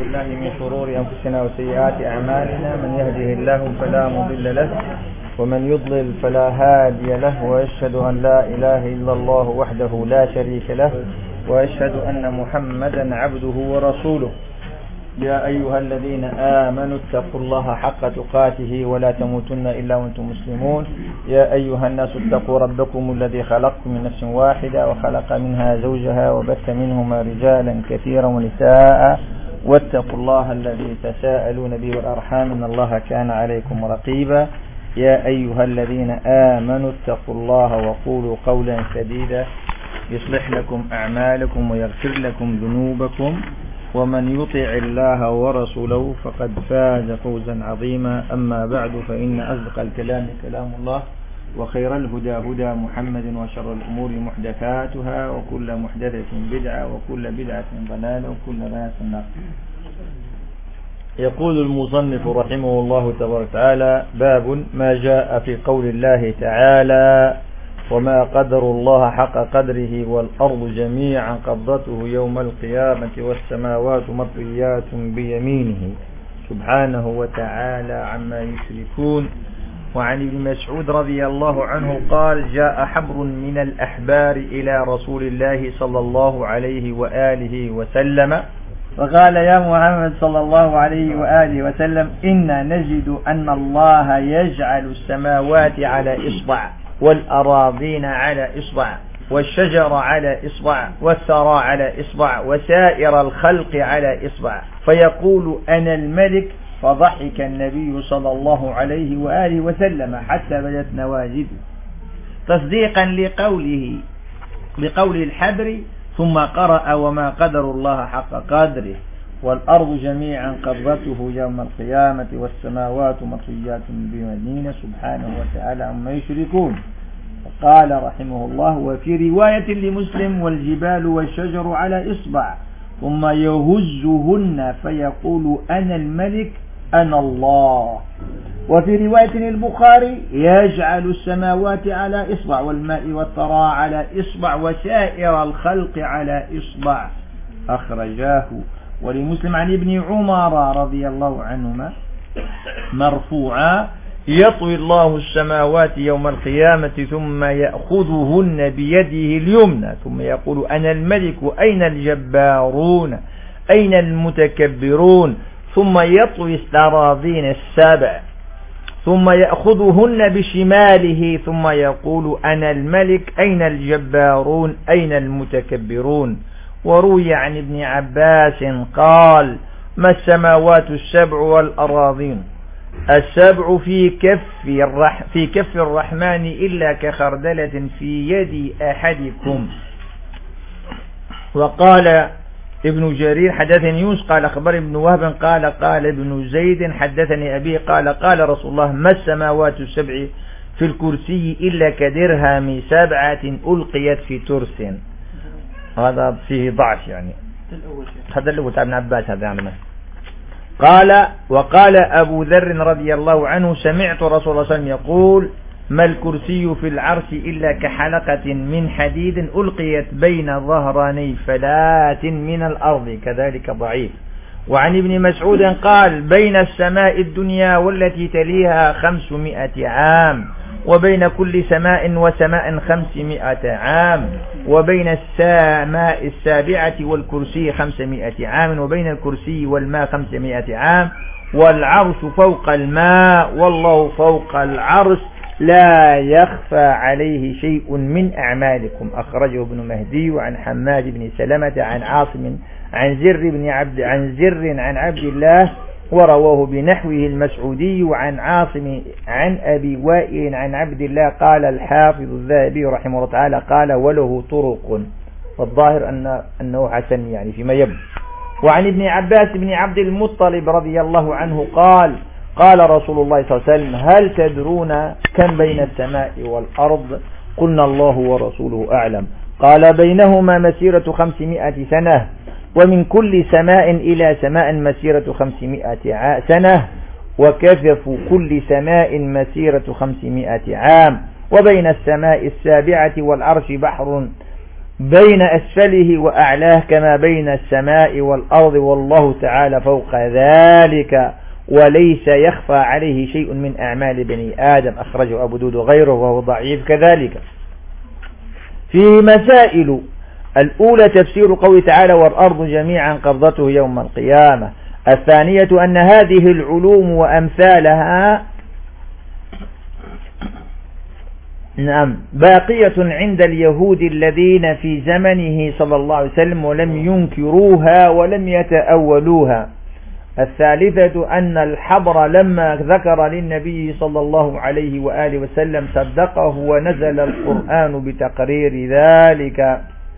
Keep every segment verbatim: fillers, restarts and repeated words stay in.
بالله من شرور أنفسنا وسيئات أعمالنا، من يهده الله فلا مضل له ومن يضلل فلا هادي له، وأشهد أن لا إله إلا الله وحده لا شريك له، وأشهد أن محمدا عبده ورسوله. يا أيها الذين آمنوا اتقوا الله حق تقاته ولا تموتن إلا وأنتم مسلمون. يا أيها الناس اتقوا ربكم الذي خلقكم من نفس واحدة وخلق منها زوجها وبث منهما رجالا كثيرا ونساء، واتقوا الله الذي تساءلون به والأرحام إن الله كان عليكم رقيبا. يا أيها الذين آمنوا اتقوا الله وقولوا قولا سديدا يصلح لكم أعمالكم ويغفر لكم ذنوبكم، ومن يطع الله ورسوله فقد فاز فوزا عظيما. أما بعد، فإن أصدق الكلام كلام الله، وخير الهدى هدى محمد، وشر الأمور محدثاتها، وكل محدثة بدعة، وكل بدعة ضلالة، وكل ضلالة في النار. يقول المصنف رحمه الله تبارك وتعالى: باب ما جاء في قول الله تعالى: وما قدر الله حق قدره والأرض جميعا قبضته يوم القيامة والسماوات مطويات بيمينه سبحانه وتعالى عما يشركون. وعن ابن مسعود رضي الله عنه قال: جاء حبر من الأحبار إلى رسول الله صلى الله عليه وآله وسلم فقال: يا محمد صلى الله عليه وآله وسلم، إنا نجد أن الله يجعل السماوات على إصبع، والأراضين على إصبع، والشجر على إصبع، والثرى على إصبع، وسائر الخلق على إصبع، فيقول: أنا الملك. فضحك النبي صلى الله عليه وآله وسلم حتى بدت نواجذه تصديقا لقوله بقول الحبر، ثم قرأ: وما قدر الله حق قدره والأرض جميعا قبضته يوم القيامة والسماوات مطويات بيمينه سبحانه وتعالى عما يشركون. قال رحمه الله: وفي رواية لمسلم: والجبال والشجر على إصبع، ثم يهزهن فيقول: أنا الملك أنا الله. وفي رواية للبخاري: يجعل السماوات على إصبع، والماء والثرى على إصبع، وسائر الخلق على إصبع. أخرجاه. ولمسلم عن ابن عمر رضي الله عنهما مرفوعا: يطوي الله السماوات يوم القيامة ثم يأخذهن بيده اليمنى ثم يقول: أنا الملك أين الجبارون أين المتكبرون، ثم يطوي الأراضين السبع ثم يأخذهن بشماله ثم يقول: أنا الملك أين الجبارون أين المتكبرون. وروي عن ابن عباس قال: ما السماوات السبع والأراضين السبع في كف الرح في كف الرحمن إلا كخردلة في يد أحدكم. وقال ابن جرير: حدثني يونس قال أخبر ابن وهب قال قال ابن زيد حدثني أبي قال قال رسول الله: ما السماوات السبع في الكرسي إلا كدرهم سبعة ألقيت في ترس. هذا فيه ضعف يعني، هذا اللي هو ابن عباس هذا يعني. قال: وقال أبو ذر رضي الله عنه: سمعت رسول الله صلى الله عليه وسلم يقول: ما الكرسي في العرش إلا كحلقة من حديد ألقيت بين ظهراني فلاة من الأرض. كذلك ضعيف. وعن ابن مسعود قال: بين السماء الدنيا والتي تليها خمسمائة عام، وبين كل سماء وسماء خمسمائة عام، وبين السماء السابعة والكرسي خمسمائة عام، وبين الكرسي والماء خمسمائة عام، والعرش فوق الماء، والله فوق العرش، لا يخفى عليه شيء من أعمالكم. أخرجه ابن مهدي عن حماد بن سلمة عن عاصم عن زر بن عبد عن زر عن عبد الله، ورواه بنحوه المسعودي عن عاصم عن أبي وائل عن عبد الله. قال الحافظ الذهبي رحمه الله تعالى: قال: وله طرق، والظاهر أن أنه حسن يعني فيما يبدو. وعن ابن عباس بن عبد المطلب رضي الله عنه قال: قال رسول الله صلى الله عليه وسلم: هل تدرون كم بين السماء والأرض؟ قلنا: الله ورسوله أعلم. قال: بينهما مسيرة خمسمائة سنة، ومن كل سماء إلى سماء مسيرة خمسمائة سنة، وكفف كل سماء مسيرة خمسمائة عام، وبين السماء السابعة والعرش بحر بين أسفله وأعلاه كما بين السماء والأرض، والله تعالى فوق ذلك وليس يخفى عليه شيء من أعمال بني آدم. أخرجه أبو داود وغيره وهو ضعيف كذلك. فيه مسائل: الأولى تفسير قوله تعالى والأرض جميعا قبضته يوم القيامة. الثانية أن هذه العلوم وأمثالها نعم باقية عند اليهود الذين في زمنه صلى الله عليه وسلم ولم ينكروها ولم يتأولوها. الثالثة أن الحبر لما ذكر للنبي صلى الله عليه وآله وسلم صدقه ونزل القرآن بتقرير ذلك.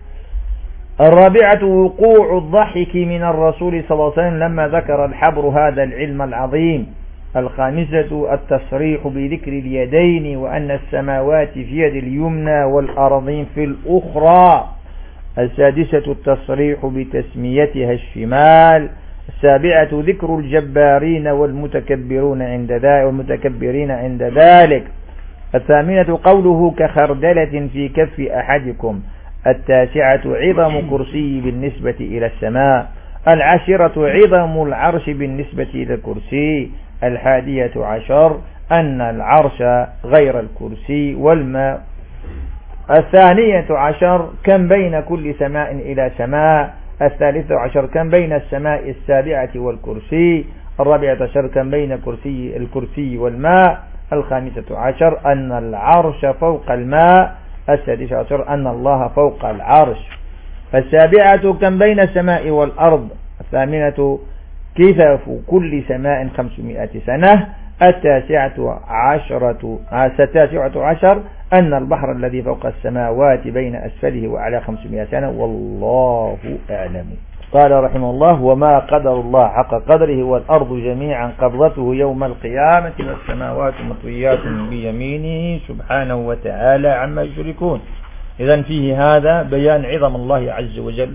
الرابعة وقوع الضحك من الرسول صلى الله عليه وسلم لما ذكر الحبر هذا العلم العظيم. الخامسة التصريح بذكر اليدين وأن السماوات في يد اليمنى والأرضين في الأخرى. السادسة التصريح بتسميتها الشمال. السابعة ذكر الجبارين والمتكبرون عند ذلك والمتكبرين عند ذلك. الثامنة قوله كخردلة في كف أحدكم. التاسعة عظم كرسي بالنسبة إلى السماء. العاشرة عظم العرش بالنسبة إلى الكرسي. الحادية عشر أن العرش غير الكرسي والماء. الثانية عشر كم بين كل سماء إلى سماء. الثالثة عشر كم بين السماء السابعة والكرسي. الرابعة عشر كم بين كرسي الكرسي والماء. الخامسة عشر أن العرش فوق الماء. السادسة عشر أن الله فوق العرش. السابعة كم بين السماء والأرض. الثامنة كثاف كل سماء خمسمائة سنة. التاسعة عشرة التاسعة عشر أن البحر الذي فوق السماوات بين أسفله وعلى خمسمائة سنة، والله أعلم. قال رحمه الله: وما قدر الله حق قدره والأرض جميعا قبضته يوم القيامة والسماوات مطويات بيمينه سبحانه وتعالى عما يشركون. إذن فيه هذا بيان عظم الله عز وجل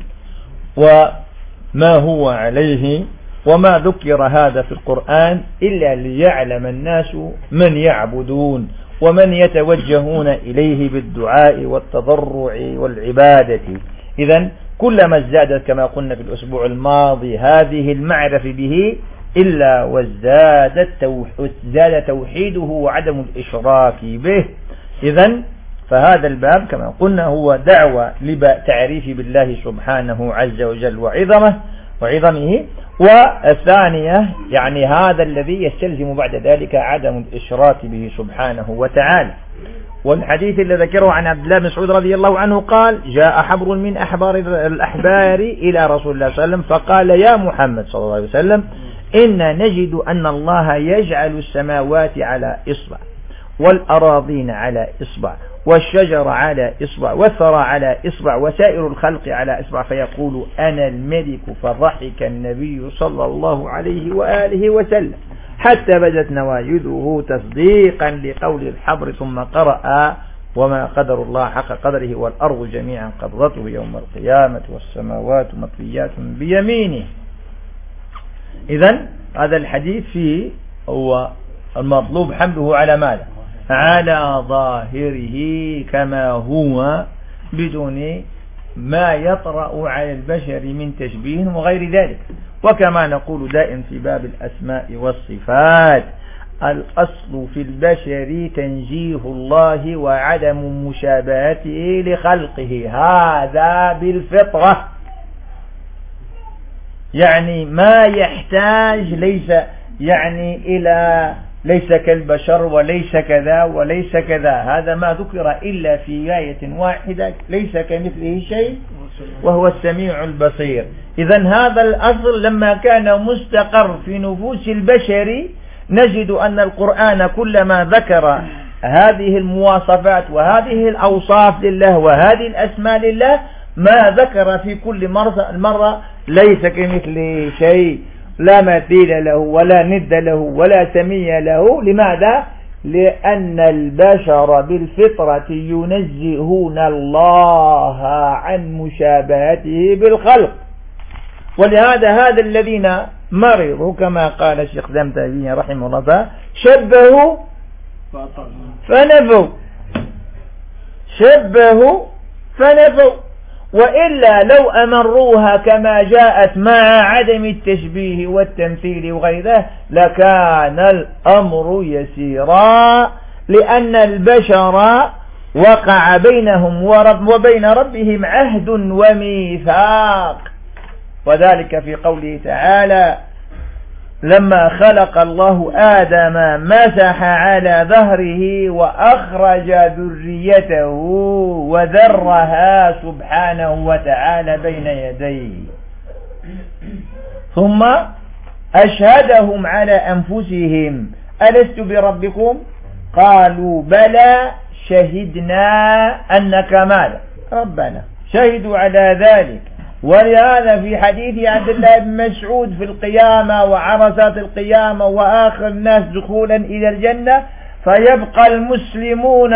وما هو عليه، وما ذكر هذا في القرآن إلا ليعلم الناس من يعبدون ومن يتوجهون إليه بالدعاء والتضرع والعبادة. إذن كلما ازدادت كما قلنا في الأسبوع الماضي هذه المعرفة به إلا وازداد توحيده وعدم الإشراك به. إذن فهذا الباب كما قلنا هو دعوة لتعريف بالله سبحانه عز وجل وعظمه وعظمه. والثانية يعني هذا الذي يستلزم بعد ذلك عدم الإشراك به سبحانه وتعالى. والحديث الذي ذكره عن عبد الله بن مسعود رضي الله عنه قال: جاء حبر من أحبار الأحبار إلى رسول الله صلى الله عليه وسلم فقال: يا محمد صلى الله عليه وسلم إن نجد أن الله يجعل السماوات على إصبع والأراضين على إصبع والشجر على إصبع والثرى على إصبع وسائر الخلق على إصبع فيقول أنا الملك. فضحك النبي صلى الله عليه وآله وسلم حتى بدت نواجذه تصديقا لقول الحبر، ثم قرأ: وما قدر الله حق قدره والأرض جميعا قبضته يوم القيامة والسماوات مطويات بيمينه. إذن هذا الحديث فيه هو المطلوب حمله على ماذا؟ على ظاهره كما هو بدون ما يطرأ على البشر من تشبيه وغير ذلك. وكما نقول دائما في باب الأسماء والصفات: الأصل في البشر تنزيه الله وعدم مشابهته لخلقه، هذا بالفطرة. يعني ما يحتاج ليس يعني إلى ليس كالبشر وليس كذا وليس كذا، هذا ما ذكر إلا في آية واحدة: ليس كمثله شيء وهو السميع البصير. إذن هذا الأصل لما كان مستقر في نفوس البشر نجد أن القرآن كلما ذكر هذه المواصفات وهذه الأوصاف لله وهذه الأسماء لله ما ذكر في كل مرة, مرة ليس كمثله شيء، لا مثيل له ولا ند له ولا سمي له. لماذا؟ لأن البشر بالفطرة ينزهون الله عن مشابهته بالخلق. ولهذا هذا الذين مرضوا كما قال الشيخ ابن تيمية رحمه الله شبهوا فنفوا شبهوا فنفوا وإلا لو أمروها كما جاءت مع عدم التشبيه والتمثيل وغيره لكان الأمر يسيرا، لأن البشر وقع بينهم وبين ربهم عهد وميثاق، وذلك في قوله تعالى: لما خلق الله آدم مسح على ظهره وأخرج ذريته وذرها سبحانه وتعالى بين يديه، ثم أشهدهم على أنفسهم: ألست بربكم؟ قالوا بلى شهدنا أنك ماذا ربنا، شهدوا على ذلك. ولهذا في حديث عبد الله بن مسعود في القيامة وعرصات القيامة وآخر الناس دخولا إلى الجنة، فيبقى المسلمون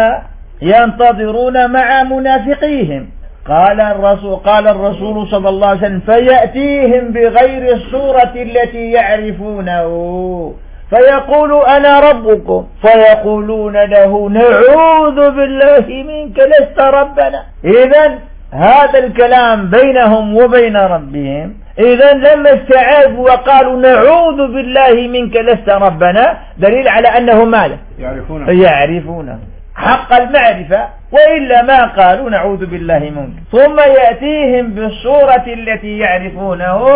ينتظرون مع منافقيهم، قال الرسول قال الرسول صلى الله عليه وسلم: فيأتيهم بغير الصورة التي يعرفونه فيقول: أنا ربكم، فيقولون له: نعوذ بالله منك لست ربنا. إذن هذا الكلام بينهم وبين ربهم. إذن لما استعاذوا وقالوا: نعوذ بالله منك لست ربنا، دليل على أنهم ماذا؟ يعرفونه يعرفونه حق المعرفة، وإلا ما قالوا نعوذ بالله منك. ثم يأتيهم بالصورة التي يعرفونه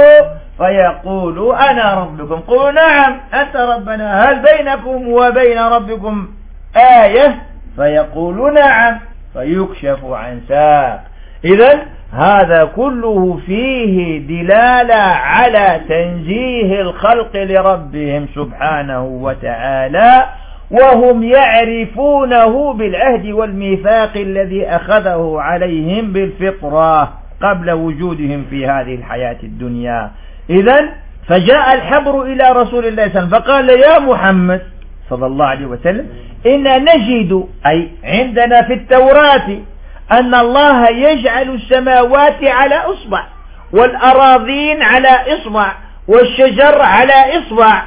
فيقول: أنا ربكم. قولوا: نعم أنت ربنا، هل بينكم وبين ربكم آية؟ فيقول: نعم، فيكشف عن ساق. إذن هذا كله فيه دلالة على تنزيه الخلق لربهم سبحانه وتعالى، وهم يعرفونه بالعهد والميثاق الذي أخذه عليهم بالفطرة قبل وجودهم في هذه الحياة الدنيا. إذن فجاء الحبر إلى رسول الله صلى الله عليه وسلم فقال: يا محمد صلى الله عليه وسلم، إن نجد أي عندنا في التوراة أن الله يجعل السماوات على إصبع، والأراضين على إصبع، والشجر على إصبع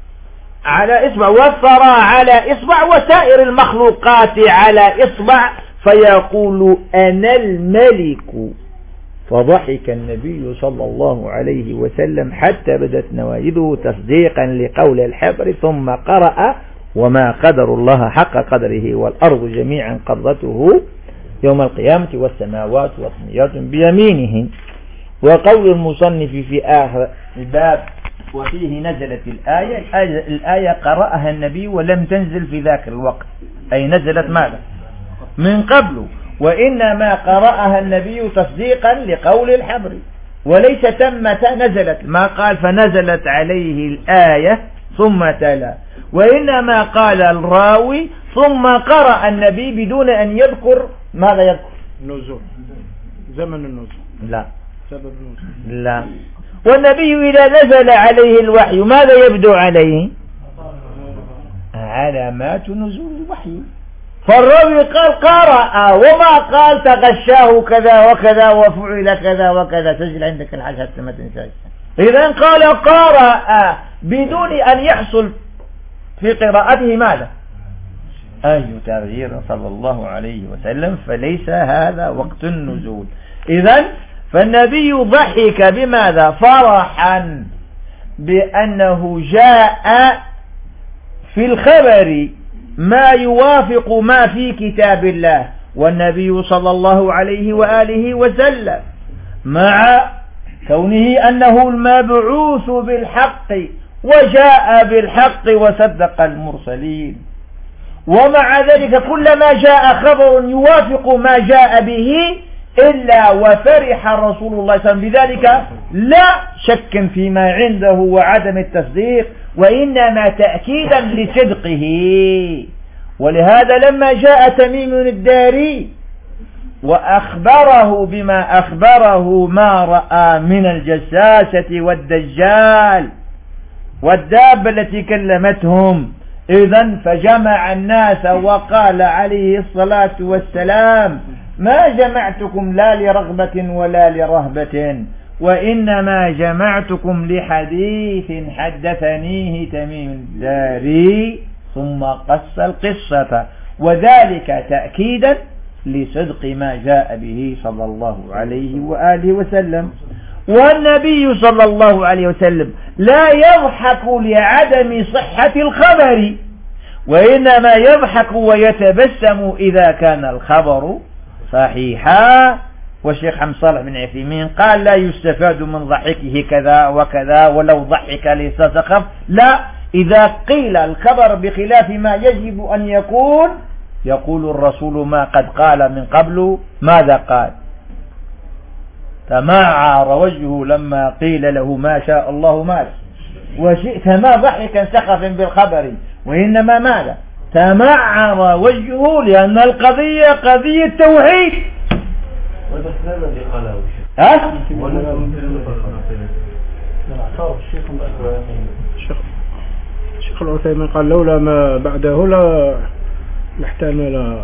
على إصبع، والثرى على إصبع، وسائر المخلوقات على إصبع، فيقول: أنا الملك. فضحك النبي صلى الله عليه وسلم حتى بدت نواجذه تصديقا لقول الحبر، ثم قرأ: وما قدر الله حق قدره والأرض جميعا قبضته يوم القيامة والسماوات مطويات بيمينه. وقول المصنف في آخر الباب: وفيه نزلت الآية. الآية قرأها النبي ولم تنزل في ذاك الوقت، أي نزلت ماذا؟ من قبل، وإنما قرأها النبي تصديقا لقول الحبر، وليس تمت نزلت، ما قال فنزلت عليه الآية ثم تلا، وإنما قال الراوي ثم قرأ النبي بدون أن يذكر ماذا يذكر؟ النزول، زمن النزول، لا سبب النزول، لا. والنبي إذا نزل عليه الوحي ماذا يبدو عليه؟ علامات نزول الوحي. فالراوي قال قرأ، وما قال تغشاه كذا وكذا وفعل كذا وكذا. تسجل عندك الحاجة ما تنساش. إذن قال قرأ بدون أن يحصل في قراءته ماذا؟ أي تغيير صلى الله عليه وسلم، فليس هذا وقت النزول. إذن فالنبي ضحك بماذا؟ فرحا بأنه جاء في الخبر ما يوافق ما في كتاب الله، والنبي صلى الله عليه وآله وسلم مع كونه أنه المبعوث بالحق وجاء بالحق وصدق المرسلين، ومع ذلك كلما جاء خبر يوافق ما جاء به إلا وفرح رسول الله صلى الله عليه وسلم بذلك، لا شك فيما عنده وعدم التصديق، وإنما تأكيدا لصدقه. ولهذا لما جاء تميم الداري وأخبره بما أخبره ما رأى من الجساسة والدجال والدابة التي كلمتهم، إذن فجمع الناس وقال عليه الصلاة والسلام: ما جمعتكم لا لرغبة ولا لرهبة، وإنما جمعتكم لحديث حدثنيه تميم الداري. ثم قص القصة، وذلك تأكيدا لصدق ما جاء به صلى الله عليه وآله وسلم. والنبي صلى الله عليه وسلم لا يضحك لعدم صحة الخبر، وإنما يضحك ويتبسم إذا كان الخبر صحيحا. والشيخ حمد صالح بن عثيمين قال لا يستفاد من ضحكه كذا وكذا ولو ضحك ليس سخف، لا، إذا قيل الخبر بخلاف ما يجب أن يكون يقول الرسول ما قد قال من قبل. ماذا قال؟ تمعر وجهه لما قيل له ما شاء الله مات وشئت، ما ضحكا سخفا بالخبر، وإنما ماذا؟ تمعر وجهه لأن القضية قضية توحيد. ها؟ الشيخ العثيمين قال لولا ما بعده لا لاحتمل.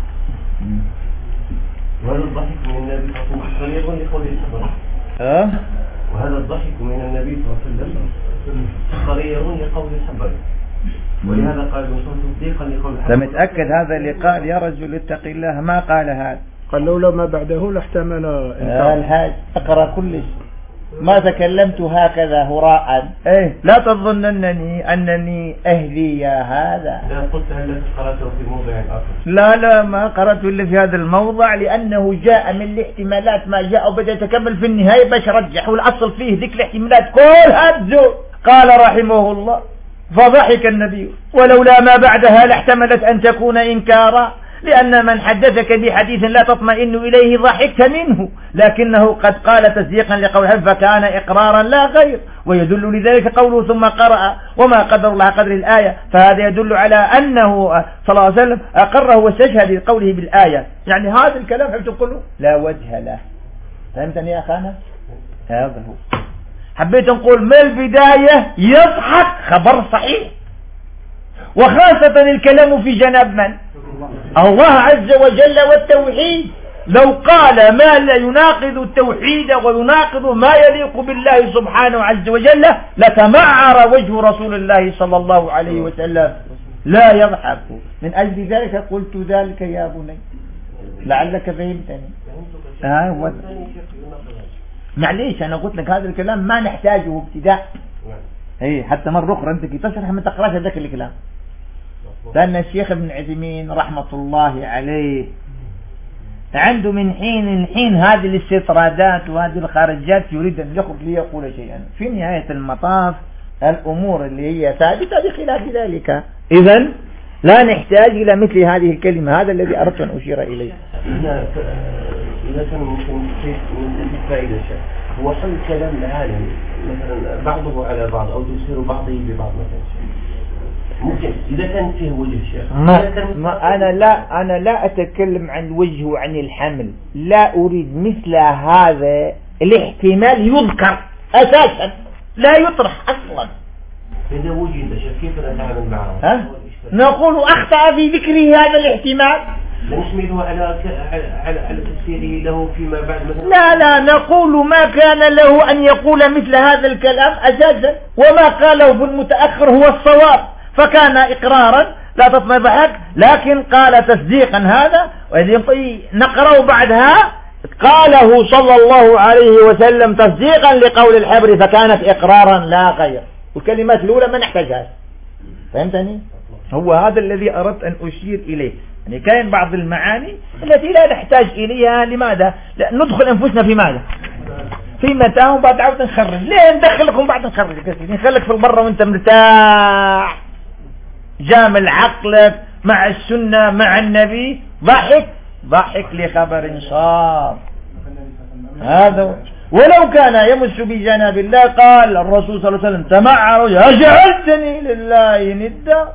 وهذا الضحك من النبي صلى الله عليه وسلم لقوله الخبر. ها؟ وهذا الضحك من النبي صلى الله عليه وسلم صغير لقول الخبر، ولهذا قال الرسول تصديقا لقول الخبر. فمتأكد هذا اللي قال يا رجل اتق الله ما قال هذا؟ قال لولا ما بعده لاحتمل. الحاج اقرأ كل شيء، ما تكلمت هكذا هراء. ايه لا تظن انني انني اهدي يا هذا. لا قلت هل قرأته في موضع اخر؟ لا لا ما قرأته الا في هذا الموضع، لانه جاء من الاحتمالات ما جاء وبدأ يتكمل في النهاية باش رجح، والاصل فيه ذيك الاحتمالات كلها تزول. قال رحمه الله فضحك النبي ولولا ما بعدها لاحتملت ان تكون انكارا، لأن من حدثك بحديث لا تطمئن إليه ضحكت منه، لكنه قد قال تصديقا لقوله فكان إقرارا لا غير. ويدل لذلك قوله ثم قرأ وما قدر الله قدر الآية، فهذا يدل على أنه صلى الله عليه وسلم أقره واستشهد لقوله بالآية. يعني هذا الكلام حبيت نقوله لا وجه له. فهمتني يا أخانا؟ هذا هو. حبيت نقول من البداية يضحك خبر صحيح، وخاصة الكلام في جناب من؟ الله عز وجل والتوحيد. لو قال ما لا يناقض التوحيد ويناقض ما يليق بالله سبحانه عز وجل لتمعر وجه رسول الله صلى الله عليه وسلم لا يضحك. من أجل ذلك قلت ذلك يا بني لعلك فهمتني. ها هو معليش أنا قلت لك هذا الكلام ما نحتاجه ابتداء، اي حتى مرة أخرى أنت كي تشرح ما تقراش هذاك الكلام، لأن الشيخ ابن عثيمين رحمة الله عليه عنده من حين لحين هذه الاستطرادات وهذه الخارجات يريد أن يخرج ليقول شيئا. في نهاية المطاف الأمور اللي هي ثابتة بخلاف ذلك. إذن لا نحتاج إلى مثل هذه الكلمة. هذا الذي أردت أن أشير إليه. إذا كان ممكن من فائدة شيء هو حل كلام العالم مثلا بعضه على بعض أو تفسير بعضه ببعض مثلا ممكن إذا كان فيه وجه شيخ. ما, ما أنا لا أنا لا أتكلم عن الوجه وعن الحمل، لا أريد مثل هذا الاحتمال يذكر أساسا لا يطرح أصلا. إذا وجد شيخ كيف نتعامل معه؟ ها؟ نقول أخطأ في ذكره هذا الاحتمال، نحمله على على على تفسيره له فيما بعد مثلا. لا لا نقول ما كان له أن يقول مثل هذا الكلام أساسا، وما قاله في المتأخر هو الصواب، فكان إقرارا لا تطمئن ضحك، لكن قال تصديقا هذا. وإذن نقرأ بعدها قاله صلى الله عليه وسلم تصديقا لقول الحبر فكانت إقرارا لا غير. والكلمات الأولى ما نحتاجها. فهمتني؟ هو هذا الذي أردت أن أشير إليه. يعني كاين بعض المعاني التي لا نحتاج إليها. لماذا؟ لا ندخل أنفسنا في ماذا؟ في متاع وبعد عاود نخرج. ليه ندخلكم بعد نخرج؟ نخليك في البر وانت مرتاح جامل عقلك مع السنة مع النبي. ضحك ضحك لخبر صار هذا. ولو كان يمس بجناب الله قال الرسول صلى الله عليه وسلم تمعر أجعلتني لله ندا.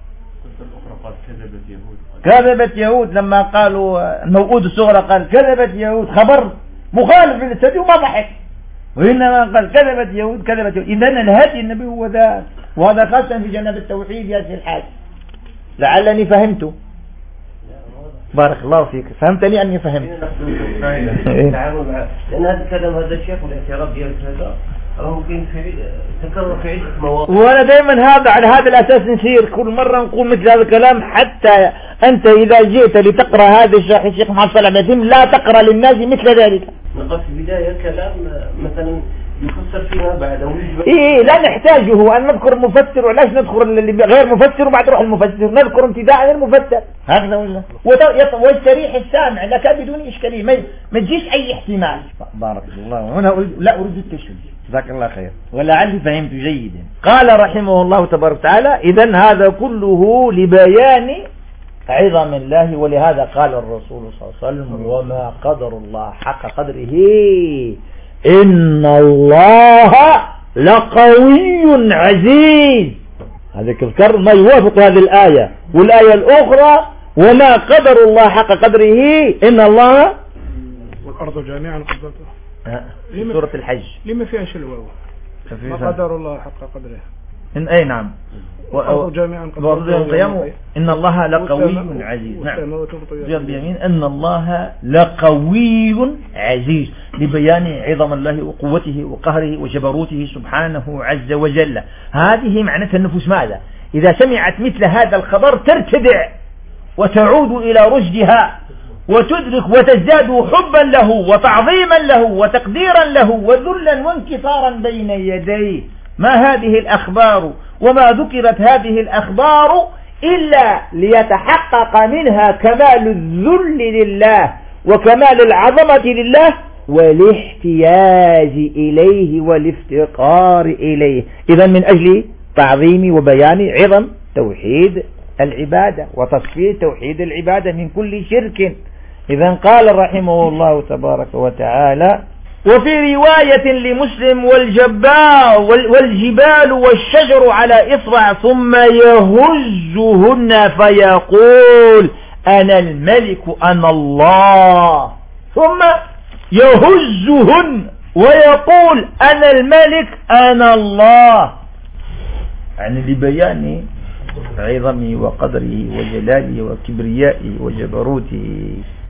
كذبت يهود لما قالوا الموؤود الصغرى قال كذبت يهود، خبر مخالف للسدي وما ضحك، وإنما قال كذبت يهود كذبت يهود. إذن الهدي النبي هو ذا، وهذا خاصة في جناب التوحيد يا سي الحاج. لعلني فهمت. بارك الله فيك. فهمتني أني فهمت. التعامل مع لأن هذا الكلام هذا الشيخ والاعتراف ديالك هذا ممكن في تكرر في عدة مواقع. وانا دائما هذا على هذا الاساس نسير كل مرة نقول مثل هذا الكلام، حتى انت اذا جئت لتقرأ هذا الشرح الشيخ محمد صالح بن عثيمين لا تقرأ للناس مثل ذلك. نقف في البداية كلام مثلا يفسر فيما بعد او إيه لا نحتاجه ان نذكر المفسر، ولاش نذكر اللي غير مفسر وبعد روح المفسر، نذكر ابتداء المفسر هكذا ولا والشريح السامع لك بدون اشكاليه، ما, ما تجيش اي احتمال. بارك الله. هنا أريد لا اريد التشويش، جزاك الله خير ولعلي فهمت جيدا. قال رحمه الله تبارك وتعالى: اذا هذا كله لبيان عظم الله، ولهذا قال الرسول صلى الله عليه وسلم: وما قدر الله حق قدره إن الله لقوي عزيز. هذا تذكر ما يوافق هذه الآية والآية الأخرى: وما قدر الله حق قدره إن الله والأرض جميعا قبضته. سورة الحج. لما فيها شلوة؟ ما قدر الله حق قدره. إن أي نعم. والأرض جميعا قبضته إن الله لقوي عزيز. نعم. بيمين إن الله لقوي عزيز، لبيان عظم الله وقوته وقهره وجبروته سبحانه عز وجل. هذه معناتها النفوس ماذا؟ إذا سمعت مثل هذا الخبر ترتدع وتعود إلى رشدها وتدرك وتزداد حبا له وتعظيما له وتقديرا له وذلا وانكسارا بين يديه. ما هذه الأخبار وما ذكرت هذه الأخبار إلا ليتحقق منها كمال الذل لله وكمال العظمة لله والاحتياج إليه والافتقار إليه. إذن من أجل تعظيم وبيان عظم توحيد العبادة وتصفية توحيد العبادة من كل شرك. إذن قال رحمه الله تبارك وتعالى: وفي رواية لمسلم: والجبال والجبال والشجر على إصبع ثم يهزهن فيقول أنا الملك أنا الله، ثم يهزهن ويقول أنا الملك أنا الله، يعني لبيان عظمه وقدره وجلاله وكبريائه وجبروته.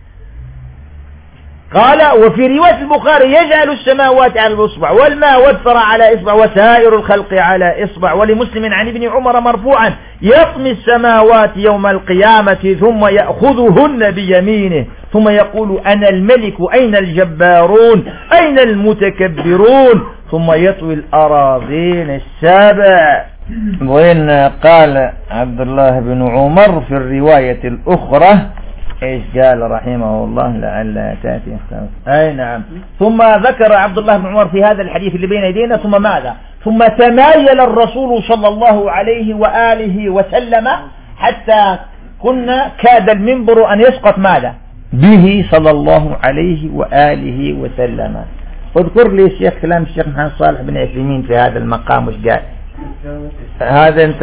قال: وفي رواية البخاري: يجعل السماوات على الإصبع والماء والثرى على إصبع وسائر الخلق على إصبع. ولمسلم عن ابن عمر مرفوعا: يطمي السماوات يوم القيامة ثم يأخذهن بيمينه ثم يقول أنا الملك أين الجبارون أين المتكبرون، ثم يطوي الأراضين السابع. وإن قال عبد الله بن عمر في الرواية الأخرى ايش قال رحمه الله لعل تأتي اي نعم. ثم ذكر عبد الله بن عمر في هذا الحديث اللي بين يدينا: ثم ماذا؟ ثم تمايل الرسول صلى الله عليه وآله وسلم حتى كنا كاد المنبر أن يسقط ماذا به صلى الله عليه وآله وسلم. اذكر لي الشيخ كلام الشيخ محمد صالح بن عثيمين في هذا المقام وش قال؟ هذا انت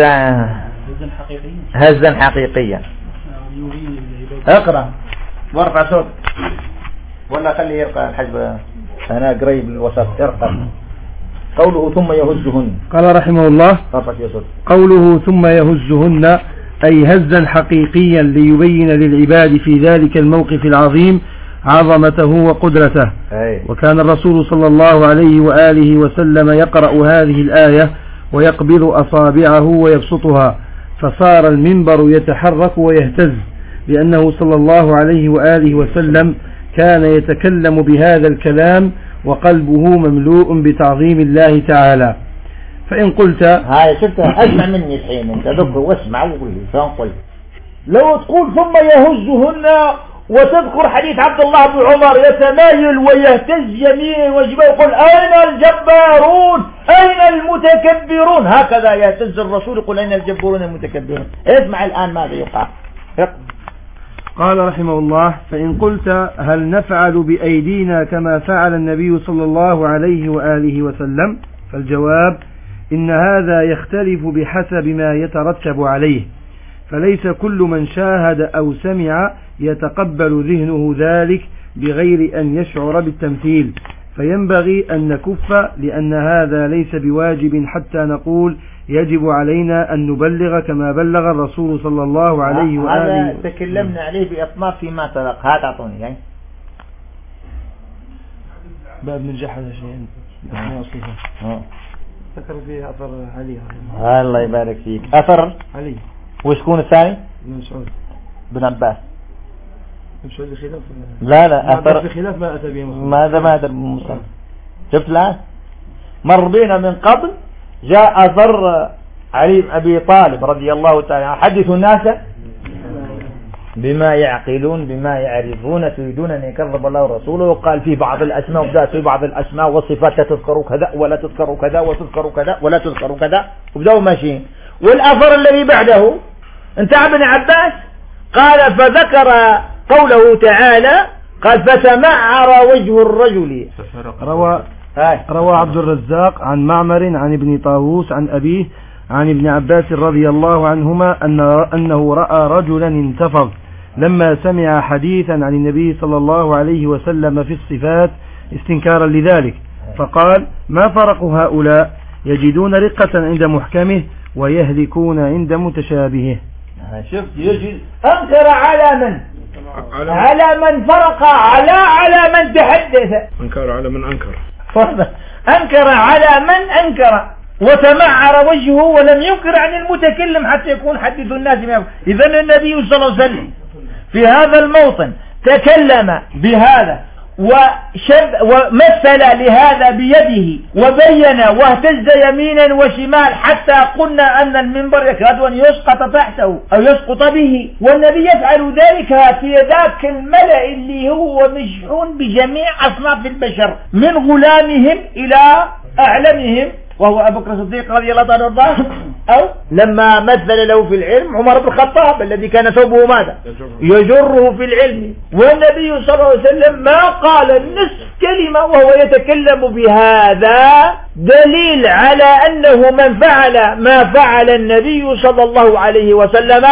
هزا حقيقيا. اقرأ وارفع صوت ولا خليه يرقى الحجب، انا قريب الوسط ارقى. قوله ثم يهزهن، قال رحمه الله: قوله ثم يهزهن أي هزا حقيقيا ليبين للعباد في ذلك الموقف العظيم عظمته وقدرته. أي. وكان الرسول صلى الله عليه وآله وسلم يقرأ هذه الآية ويقبض أصابعه ويبسطها، فصار المنبر يتحرك ويهتز، لأنه صلى الله عليه وآله وسلم كان يتكلم بهذا الكلام وقلبه مملوء بتعظيم الله تعالى. فإن قلت هاي شفتها أسمع مني الحين أنت ذكر واسمع وقل لي فإن قلت لو تقول ثم يهزهن وتذكر حديث عبد الله بن عمر يتمايل ويهتز يمين وجبه يقول أين الجبارون أين المتكبرون، هكذا يهتز الرسول يقول أين الجبارون المتكبرون. اسمع الآن ماذا يقع. قال رحمه الله: فإن قلت هل نفعل بأيدينا كما فعل النبي صلى الله عليه وآله وسلم؟ فالجواب: إن هذا يختلف بحسب ما يترتب عليه، فليس كل من شاهد أو سمع يتقبل ذهنه ذلك بغير أن يشعر بالتمثيل، فينبغي أن نكف، لأن هذا ليس بواجب حتى نقول يجب علينا أن نبلغ كما بلغ الرسول صلى الله عليه وآله. هذا تكلمنا عليه بإطناب فيما سبق. هذا أعطوني يعني باب من جحد شيء ذكر فيه أثر علي. الله يبارك فيك. أثر علي. وشكون الثاني؟ ابن مسعود. بن عباس. مسعود خلاف. لا لا أثر خلاف ما أتى به مسلم. ماذا ما أتى بمسلم. شفت الآن مر بنا من قبل جاء أثر علي بن أبي طالب رضي الله تعالى حدث الناس بما يعقلون بما يعرفون تريدون أن يكذب الله ورسوله. وقال في بعض الأسماء وبدأ في بعض الأسماء والصفات لا تذكروا كذا ولا تذكروا كذا وتذكروا كذا ولا تذكروا كذا وبدأوا ماشيين. والأثر الذي بعده انتهى ابن عباس قال فذكر قوله تعالى قال فتمعر وجه الرجل. روى روى عبد الرزاق عن معمر عن ابن طاووس عن أبيه عن ابن عباس رضي الله عنهما أن أنه رأى رجلا انتفض لما سمع حديثا عن النبي صلى الله عليه وسلم في الصفات استنكارا لذلك فقال ما فرق هؤلاء يجدون رقة عند محكمه ويهلكون عند متشابهه. شفت يجد أنكر على من على من فرق على على من تحدث أنكر على من أنكر أنكر على من أنكر وتمعر وجهه ولم ينكر عن المتكلم حتى يكون حديث الناس ما. إذن النبي صلى الله عليه وسلم في هذا الموطن تكلم بهذا وشب ومثل لهذا بيده وبين واهتز يمينا وشمال حتى قلنا أن المنبر يكاد أن يسقط تحته أو يسقط به والنبي يفعل ذلك في ذاك الملأ اللي هو مشحون بجميع أصناف البشر من غلامهم إلى أعلمهم وهو أبو بكر الصديق رضي الله عنه وارضاه أو لما مثل له في العلم عمر بن الخطاب الذي كان ثوبه ماذا يجره في العلم والنبي صلى الله عليه وسلم ما قال نصف كلمة وهو يتكلم بهذا دليل على أنه من فعل ما فعل النبي صلى الله عليه وسلم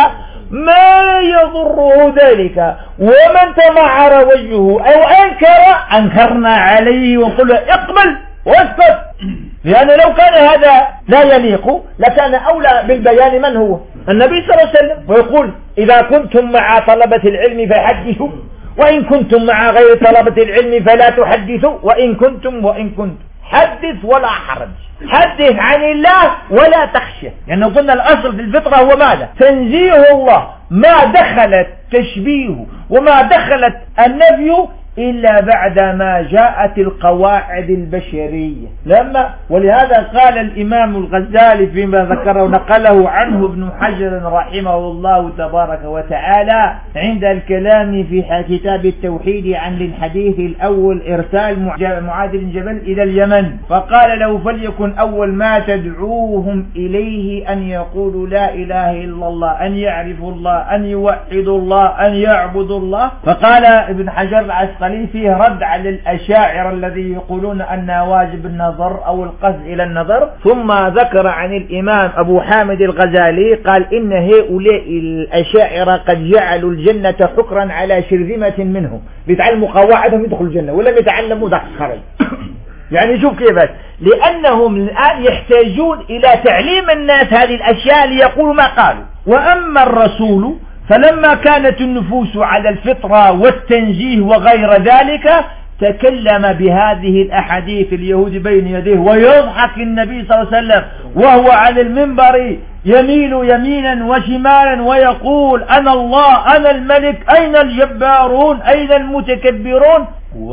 ما يضره ذلك ومن تمعر وجهه أو أنكر أنكرنا عليه ونقول اقبل واسكت لأن لو كان هذا لا يليق لكان أولى بالبيان من هو النبي صلى الله عليه وسلم ويقول إذا كنتم مع طلبة العلم فحدثوا وإن كنتم مع غير طلبة العلم فلا تحدثوا وإن كنتم وإن كنتم حدث ولا حرج حدث عن الله ولا تخشى لأنه يعني قلنا الأصل في الفطرة هو ماذا تنزيه الله ما دخلت تشبيه وما دخلت النفي إلا بعدما جاءت القواعد البشرية لما ولهذا قال الإمام الغزالي فيما ذكره نقله عنه ابن حجر رحمه الله تبارك وتعالى عند الكلام في كتاب التوحيد عن الحديث الأول إرسال معاذ بن جبل إلى اليمن فقال له فليكن أول ما تدعوهم إليه أن يقولوا لا إله إلا الله أن يعرفوا الله أن يوحدوا الله أن يعبدوا الله فقال ابن حجر العسقلاني فيه رد على الأشاعرة الذي يقولون أن واجب النظر أو القصد إلى النظر ثم ذكر عن الإمام أبو حامد الغزالي قال إن هؤلاء الأشاعرة قد جعلوا الجنة حكرا على شرذمة منهم بيتعلموا قواعدهم يدخلوا الجنة ولا بيتعلموا ذاك الخرج يعني شوف كيف لأنهم الآن يحتاجون إلى تعليم الناس هذه الأشياء ليقولوا ما قالوا وأما الرسول فلما كانت النفوس على الفطرة والتنزيه وغير ذلك تكلم بهذه الأحاديث اليهود بين يديه ويضحك النبي صلى الله عليه وسلم وهو على المنبر يميل يمينا وشمالا ويقول أنا الله أنا الملك أين الجبارون أين المتكبرون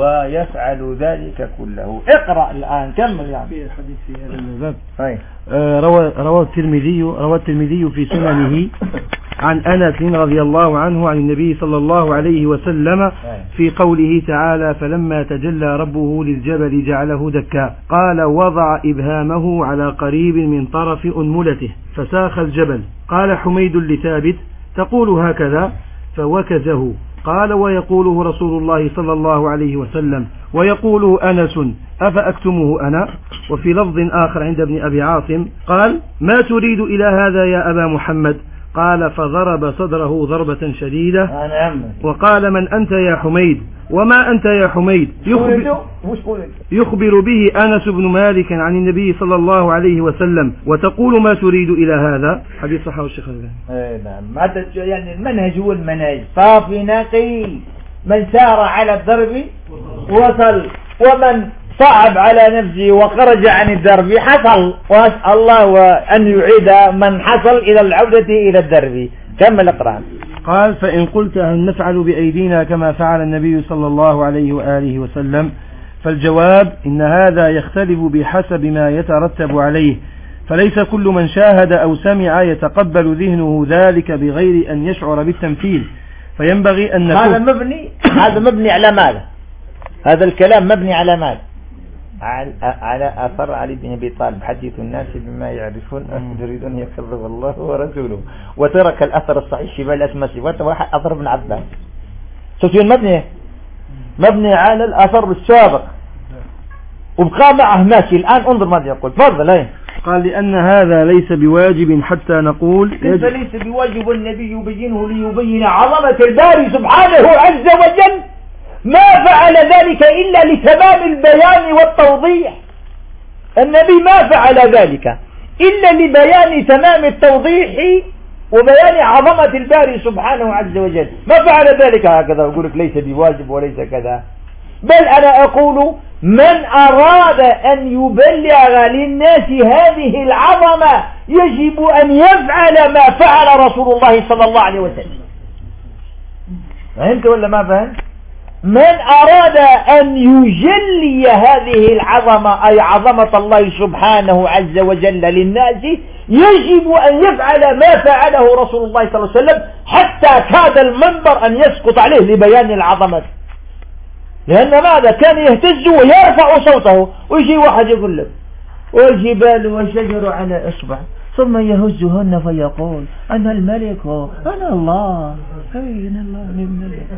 ويفعل ذلك كله. اقرأ الآن كمل يعني في الحديث في هذا الباب. آه روى روى الترمذي روى الترمذي في سننه عن أنس رضي الله عنه عن النبي صلى الله عليه وسلم في قوله تعالى فلما تجلى ربه للجبل جعله دكا قال وضع إبهامه على قريب من طرف أنملته فساخ الجبل قال حميد لثابت تقول هكذا فوكزه قال ويقوله رسول الله صلى الله عليه وسلم ويقوله أنس أفأكتمه أنا وفي لفظ آخر عند ابن أبي عاصم قال ما تريد إلى هذا يا أبا محمد قال فضرب صدره ضربة شديدة وقال من أنت يا حميد وما أنت يا حميد يخبر, يخبر به أنس بن مالك عن النبي صلى الله عليه وسلم وتقول ما تريد إلى هذا حديث صحيح الشيخ الألباني. نعم يعني المنهج هو المنهج صافي نقي من سار على الضرب وصل ومن صعب على نفسه وخرج عن الدرب حصل، وأسأل الله أن يعيد من حصل إلى العودة إلى الدرب. كمل اقرأ. قال: فإن قلت هل نفعل بأيدينا كما فعل النبي صلى الله عليه وآله وسلم؟ فالجواب: إن هذا يختلف بحسب ما يترتب عليه، فليس كل من شاهد أو سمع يتقبل ذهنه ذلك بغير أن يشعر بالتمثيل، فينبغي أن نكون هذا مبني هذا مبني على ماذا؟ هذا الكلام مبني على ماذا؟ على أثر علي بن أبي طالب: حدث الناس بما يعرفون يريدون يكذب الله ورسوله، وترك الأثر الصحيح شبه الأسماء صفات واحد أثر ابن عباس. سفيان مبني مبني على الأثر السابق وبقى معه ماشي. الآن انظر ماذا يقول. تفضل. ايه قال: لأن هذا ليس بواجب حتى نقول ليس, ليس بواجب النبي يبينه ليبين عظمة الباري سبحانه عز وجل، ما فعل ذلك إلا لتمام البيان والتوضيح. النبي ما فعل ذلك إلا لبيان تمام التوضيح وبيان عظمة الباري سبحانه عز وجل، ما فعل ذلك هكذا أقول لك ليس بواجب وليس كذا. بل أنا أقول من أراد أن يبلغ للناس هذه العظمة يجب أن يفعل ما فعل رسول الله صلى الله عليه وسلم. فهمت ولا ما فهمت؟ من أراد أن يجلي هذه العظمة أي عظمة الله سبحانه عز وجل للناس يجب أن يفعل ما فعله رسول الله صلى الله عليه وسلم، حتى كاد المنبر أن يسقط عليه لبيان العظمة. لأن ماذا؟ كان يهتز ويرفع صوته، ويجي واحد يقول لك: والجبال والشجر على إصبع، ثم يهزهن فيقول: أنا الملك، أنا الله، أين الله من ملك.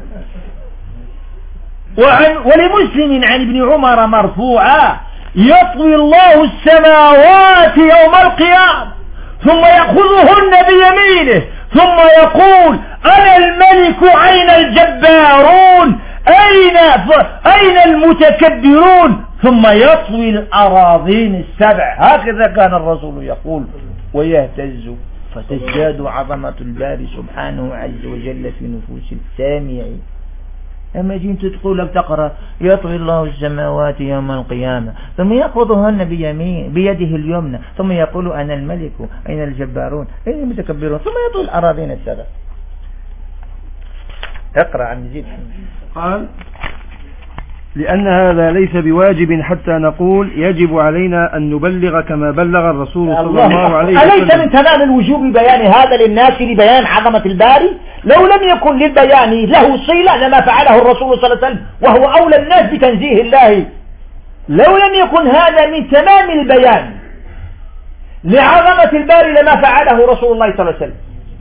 وعن ولمسلم عن ابن عمر مرفوعا: يطوي الله السماوات يوم القيامة ثم يأخذهن بيمينه ثم يقول: أنا الملك، أين الجبارون، أين أين المتكبرون، ثم يطوي الأراضين السبع. هكذا كان الرسول يقول ويهتز، فتزداد عظمة الباري سبحانه عز وجل في نفوس السامعين. أما جئت تقول لك تقرأ: يطوي الله السماوات يوم القيامة ثم يأخذهن بيمين بيده اليمنى ثم يقول: أنا الملك، أين الجبارون، أين المتكبرون، ثم يطوي الأراضين السبع. اقرأ عن مزيد. قال: لأن هذا ليس بواجب حتى نقول يجب علينا أن نبلغ كما بلغ الرسول صلى الله عليه وسلم. أليس من تمام الوجوب بيان هذا للناس لبيان عظمة الباري؟ لو لم يكن للبيان له صلة لما فعله الرسول صلى الله عليه وسلم، وهو أولى الناس بتنزيه الله. لو لم يكن هذا من تمام البيان لعظمة الباري لما فعله رسول الله صلى الله عليه وسلم.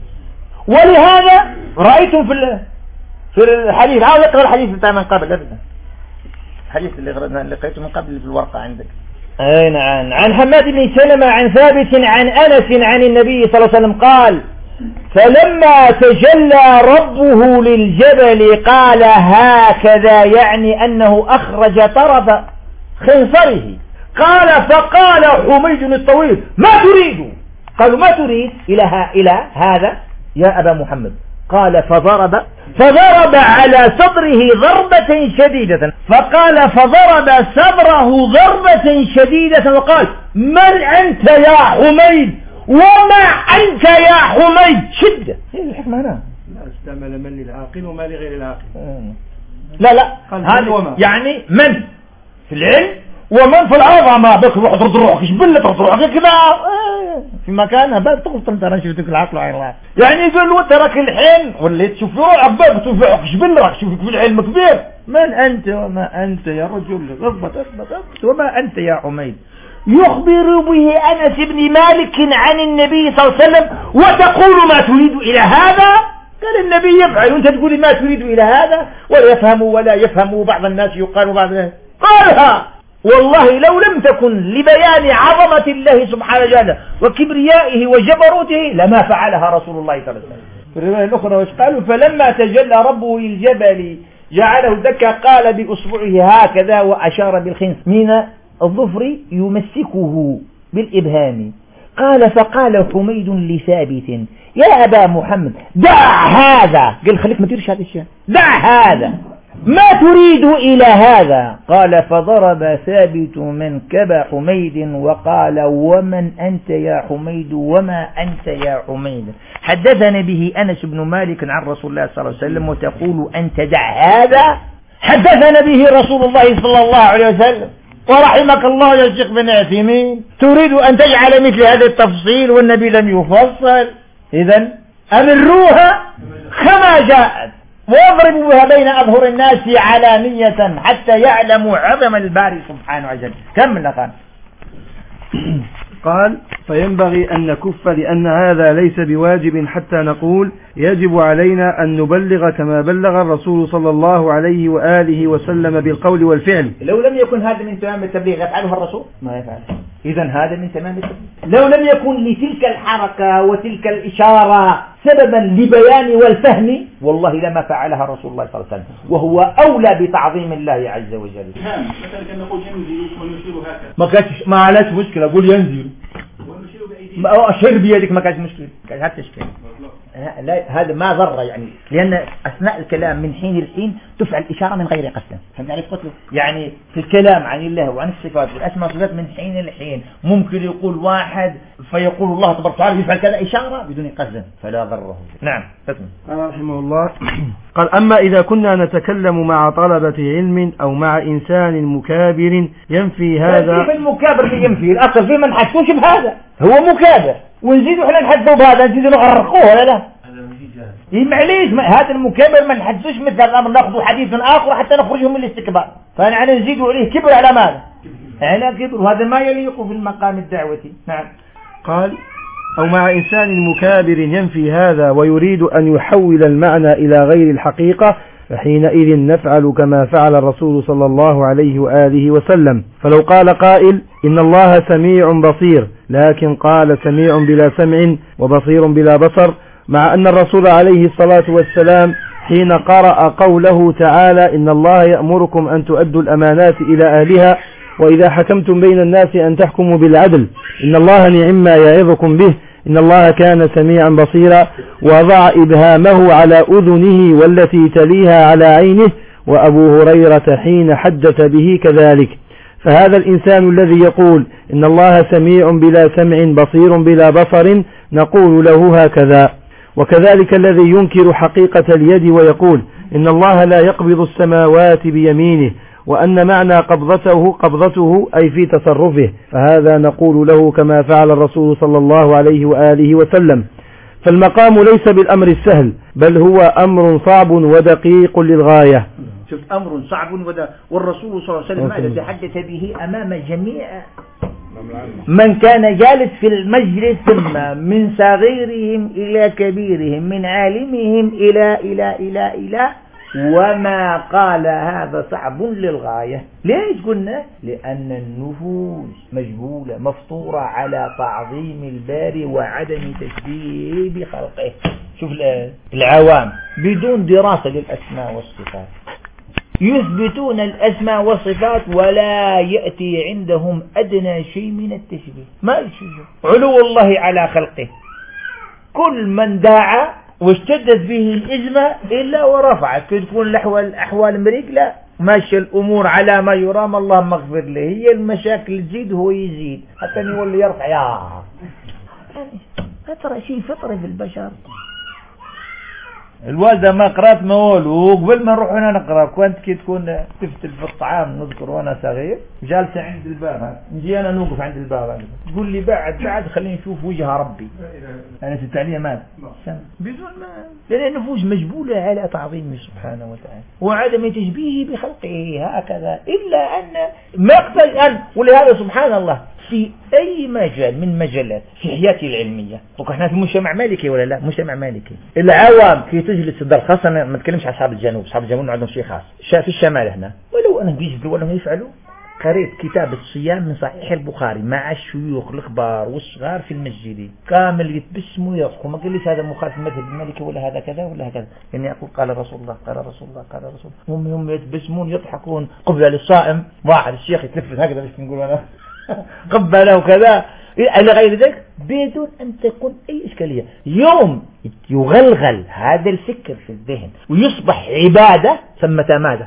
ولهذا رأيتم في في الحديث، عاوز اقرأ الحديث بتاع من قبل أبدا، الحديث اللي لقيته من قبل في الورقة عندك. أي نعم. عن حماد بن سلمة عن ثابت عن أنس عن النبي صلى الله عليه وسلم قال: فلما تجلى ربه للجبل قال هكذا، يعني أنه أخرج طرف خنصره. قال: فقال حميد الطويل: ما تريد؟ قالوا: ما تريد إلى, ها إلى هذا يا أبا محمد؟ قال: فضرب فضرب على صدره ضربة شديدة. فقال: فضرب صدره ضربة شديدة وقال: من أنت يا حميد وما أنت يا حميد؟ شدة. ايه الحكمة هنا؟ لا استعمل من للعاقل وما لغير العاقل. لا لا هذا يعني من في العلم ومن في العظمة. بك روح ترد روحك جبلة ترد روحك كذا في مكانها بس تقف انت انا شفتك العقل وعين الله. يعني يقول له ترك الحين واللي تشوف روحك بك تشوف روحك جبلة تشوفك في العلم كبير. من أنت وما أنت يا رجل؟ اضبط اضبط اضبط. وما أنت يا حميد؟ يخبر به أنس بن مالك عن النبي صلى الله عليه وسلم وتقول ما تريد إلى هذا؟ قال النبي يفعل وانت تقول ما تريد إلى هذا؟ ولا يفهم ولا يفهم بعض الناس يقال بعض الناس قالها. والله لو لم تكن لبيان عظمة الله سبحانه وتعالى وكبريائه وجبروته لما فعلها رسول الله صلى الله عليه وسلم. في الرواية الأخرى وش قالوا؟ فلما تجلى ربه للجبل جعله دكا قال بأصبعه هكذا وأشار بالخنص من الظفر يمسكه بالإبهام. قال فقال حميد لثابت يا أبا محمد دع هذا. قال خليك ما تديرش هذا الشيء، دع هذا ما تريد إلى هذا؟ قال فضرب ثابت منكب حميد وقال ومن أنت يا حميد وما أنت يا حميد. حدثني به أنس بن مالك عن رسول الله صلى الله عليه وسلم وتقول أنت دع هذا؟ حدثنا به رسول الله صلى الله عليه وسلم. ورحمك الله يا شيخ بن عثيمين، تريد أن تجعل مثل هذا التفصيل والنبي لم يفصل؟ إذن أمروها كما جاءت واضربوا بها بين أظهر الناس علانية حتى يعلموا عظم الباري سبحانه وتعالى. كمل لقان. قال فينبغي أن نكف لأن هذا ليس بواجب حتى نقول يجب علينا أن نبلغ كما بلغ الرسول صلى الله عليه وآله وسلم بالقول والفعل. لو لم يكن هذا من تمام التبليغ يفعله الرسول ما يفعل. إذن هذا من تمام التبليغ. لو لم يكن لتلك الحركة وتلك الإشارة سببا لبيان والفهم والله لما فعلها رسول الله صلى الله عليه وسلم، وهو أولى بتعظيم الله عز وجل. مثلا كان نقول ينزل ونشير هكذا ما كانش ما علاش مشكلة، قول ينزل ونشير بأيدينا ما أشير بيدك ما كانش مشكلة، كانت حتى تشكيل. لا هذا ما ضر يعني، لأن أثناء الكلام من حين لحين تفعل إشارة من غير قصد. فهمت علي قتله؟ يعني في الكلام عن الله وعن الصفات والأسماء والصفات من حين لحين ممكن يقول واحد فيقول الله تبارك وتعالى يفعل كذا إشارة بدون قصد فلا ضره. نعم. قال رحمه الله قال أما إذا كنا نتكلم مع طلبة علم أو مع إنسان مكابر ينفي هذا. كيف المكابر اللي ينفي؟ الأصل فيه ما نحسوش بهذا، هو مكابر ونزيدوا احنا نحسوا بهذا، نزيدوا نغرقوه ولا لا؟ معليش هذا المكابر ما نحسوش مثل الأمر، نأخذ حديث آخر حتى نخرجهم من الاستكبار، فأنا نزيدوا عليه كبر على ماذا؟ على كبر، وهذا ما يليق في المقام الدعوتي. نعم. قال أو مع إنسان مكابر ينفي هذا ويريد أن يحول المعنى إلى غير الحقيقة فحينئذ نفعل كما فعل الرسول صلى الله عليه وآله وسلم. فلو قال قائل إن الله سميع بصير لكن قال سميع بلا سمع وبصير بلا بصر، مع أن الرسول عليه الصلاة والسلام حين قرأ قوله تعالى إن الله يأمركم أن تؤدوا الأمانات إلى أهلها وإذا حكمتم بين الناس أن تحكموا بالعدل إن الله نعم ما يعظكم به إن الله كان سميعا بصيرا، وضع إبهامه على أذنه والتي تليها على عينه، وأبو هريرة حين حدث به كذلك. فهذا الإنسان الذي يقول إن الله سميع بلا سمع بصير بلا بصر نقول له هكذا. وكذلك الذي ينكر حقيقة اليد ويقول إن الله لا يقبض السماوات بيمينه وأن معنى قبضته قبضته أي في تصرفه، فهذا نقول له كما فعل الرسول صلى الله عليه وآله وسلم. فالمقام ليس بالأمر السهل بل هو أمر صعب ودقيق للغاية. شوف أمر صعب ودقيق، والرسول صلى الله عليه وسلم ماذا تحدث به أمام جميع من كان جالس في المجلس، ثم من صغيرهم إلى كبيرهم من عالمهم إلى إلى إلى إلى وما قال هذا صعب للغاية. ليش قلنا؟ لأن النفوس مجبولة مفطورة على تعظيم الباري وعدم تشبيه بخلقه. شوف العوام بدون دراسة للأسماء والصفات يثبتون الأسماء والصفات ولا يأتي عندهم أدنى شيء من التشبيه، ما يشبه علو الله على خلقه. كل من داعى واشتدت به الإزمة إلا ورفعت، كي تكون الأحوال أحوال مريق لا ماشي الأمور على ما يرام اللهم اغفر له، هي المشاكل تزيد هو يزيد حتى يولي يرفع. يا فطرة شيء فطرة في البشر. الوالدة ما قرأت مول وقبل ما نروح هنا نقرأ كنت كي تكون تفتل في الطعام نذكر وانا صغير جالسة عند الباب، نجي انا نوقف عند الباب تقول لي بعد بعد خليني نشوف وجه ربي، انا في التعليم مات بدون ما، لان النفوس مجبولة على تعظيمه سبحانه وتعالى وعدم تشبيهه بخلقه هكذا، الا ان ما يقتل ان ولهذا سبحان الله في أي مجال من مجالات في حياتي العلمية، وإحنا في مجتمع مالكي ولا لا؟ مجتمع مالكي. العوام كي تجلس الدار خاصة ما نتكلمش على أصحاب الجنوب، أصحاب الجنوب عندهم شيء خاص في الشمال هنا، ولو أنا بيجبروا ولا يفعلوا. قريت كتاب الصيام من صحيح البخاري مع الشيوخ الكبار والصغار في المسجد كامل يتبسموا يضحكوا، ما قاليش هذا مخالف المذهب المالكي ولا هذا كذا ولا هكذا، يعني أقول قال رسول الله قال رسول الله قال رسول الله، هم هم يتبسمون يضحكون. قبل الصائم واحد الشيخ يتلفت هكذا باش نقول أنا قبله كذا إلى غير ذلك بدون أن تكون أي إشكالية. يوم يغلغل هذا الفكر في الذهن ويصبح عبادة ثمة ماذا؟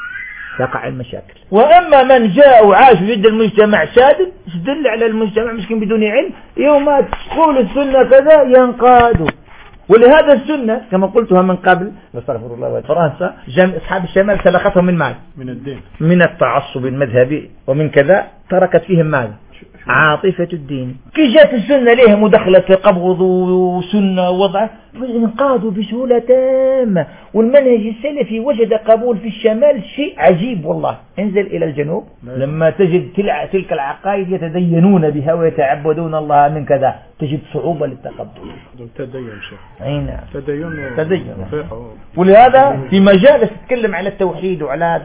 تقع المشاكل. وأما من جاء وعاش جد المجتمع سادد يدل على المجتمع مسكين بدون علم، يوم تقول السنة كذا ينقادوا. ولهذا السنة كما قلتها من قبل نستغفر الله، فرنسا أصحاب الشمال سلختهم من ماذا؟ من الدين، من التعصب المذهبي ومن كذا، تركت فيهم ماذا؟ عاطفة الدين. كي جاءت السنة ليه مدخلة في قبض وسنة ووضع انقادوا بسهولة تامة. والمنهج السلفي وجد قبول في الشمال، شيء عجيب والله. انزل إلى الجنوب لما تجد تلك العقائد يتدينون بها ويتعبدون الله من كذا، تجد صعوبة للتقبل. تدين شيخ. أي نعم. تدين. تدين. ولهذا في مجالس تتكلم على التوحيد وعلى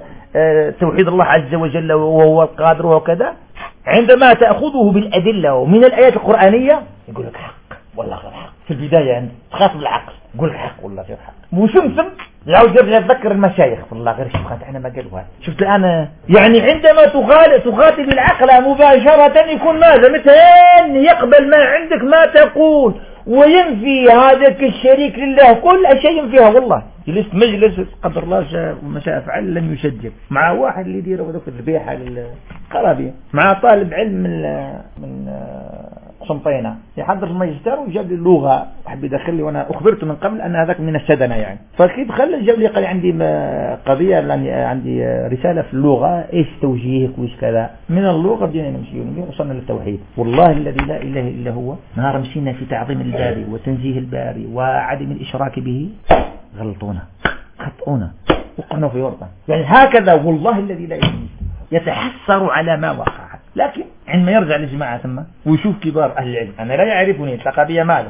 توحيد الله عز وجل وهو القادر وكذا، عندما تأخذه بالأدلة ومن الآيات القرآنية يقول لك حق والله غير حق. في البداية يعني تخاطب العقل يقول لك حق والله غير حق، وسمسم يعود يرجع يتذكر المشايخ والله غير شبخات أنا ما قالوا هذا. شفت الآن يعني عندما تخاطب العقل مباشرة يكون ماذا؟ مثل يقبل ما عندك ما تقول وينفي هذاك الشريك لله، كل شيء ينفيها والله. جلست مجلس قدر الله شاء وما شاء فعل لم يشجب مع واحد اللي يدير ذوك الذبيحة القرابية، مع طالب علم من من قسنطينة يحضر الماجستير وجاب لي اللغة وحب يدخل لي، وانا اخبرته من قبل ان هذاك من السدنة يعني. فكيف خلى جاب لي قال لي عندي قضية لاني عندي رسالة في اللغة ايش توجيهك وايش كذا. من اللغة بدينا نمشي وصلنا للتوحيد. والله الذي لا اله الا هو نهار مشينا في تعظيم الباري وتنزيه الباري وعدم الاشراك به، غلطونا خطئونا وقعنا في ورطة يعني هكذا. والله الذي لا يؤمن يتحسر على ما وقع، لكن عندما يرجع للجماعة ثم ويشوف كبار أهل العلم أنا لا يعرفني التقى بي ماذا،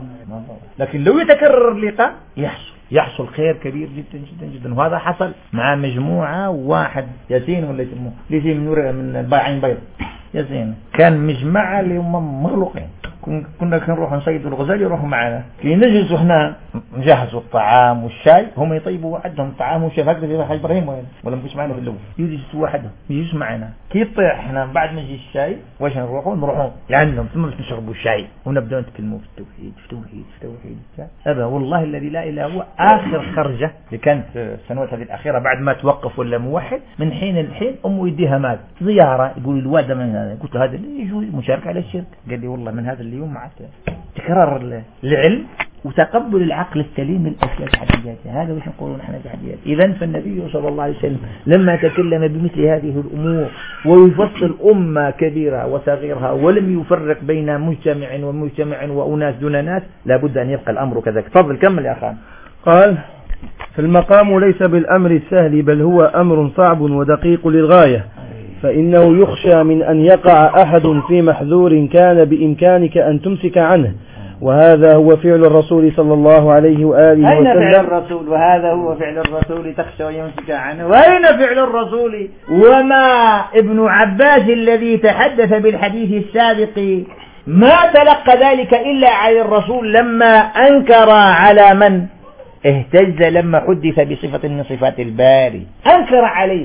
لكن لو يتكرر اللقاء يحصل يحصل خير كبير جدا جدا جدا. وهذا حصل مع مجموعة واحد ياسين ولا يسموه ليس من نور من الباعين بيض ياسين، كان مجمعة اللي هم مغلوقين. كنا كنروح نصيد الغزال يروحوا معنا، كي نجلسوا هنا نجهزوا الطعام والشاي، هم يطيبوا عندهم الطعام والشاي هكذا في حاج ابراهيم وين ولا مش معنا في الاول، يجلسوا وحدهم يجلسوا معنا. كي يطيح احنا بعد ما يجي الشاي واش نروحوا نروحوا لعندهم ثم نشربوا الشاي ونبداو نتكلموا في التوحيد في التوحيد في التوحيد. هذا والله الذي لا اله الا هو اخر خرجه اللي كانت في السنوات هذه الاخيره بعد ما توقف ولا موحد من حين لحين امه يديها مال زياره، يقول الواد من هذا، قلت له هذا اللي يجوز مشاركه على الشرك، قال لي والله من هذا اليوم مع تكرار العلم وتقبل العقل السليم للأشياء الحقيقية. هذا وش نقولون نحن الحقيقيات. إذن فالنبي صلى الله عليه وسلم لما تكلم بمثل هذه الأمور ويفصل أمة كبيرة وصغيرها ولم يفرق بين مجتمع ومجتمع وأناس دون ناس، لابد أن يبقى الأمر كذلك. تفضل كمل يا أخوان. قال فالمقام ليس بالأمر السهل بل هو أمر صعب ودقيق للغاية، فإنه يخشى من أن يقع أحد في محذور كان بإمكانك أن تمسك عنه، وهذا هو فعل الرسول صلى الله عليه وآله أين وسلم. فعل الرسول؟ وهذا هو فعل الرسول تخشى ويمسك عنه. وأين فعل الرسول؟ وما ابن عباس الذي تحدث بالحديث السابق ما تلقى ذلك إلا على الرسول لما أنكر على من اهتز لما حدث بصفة من صفات الباري، أنكر عليه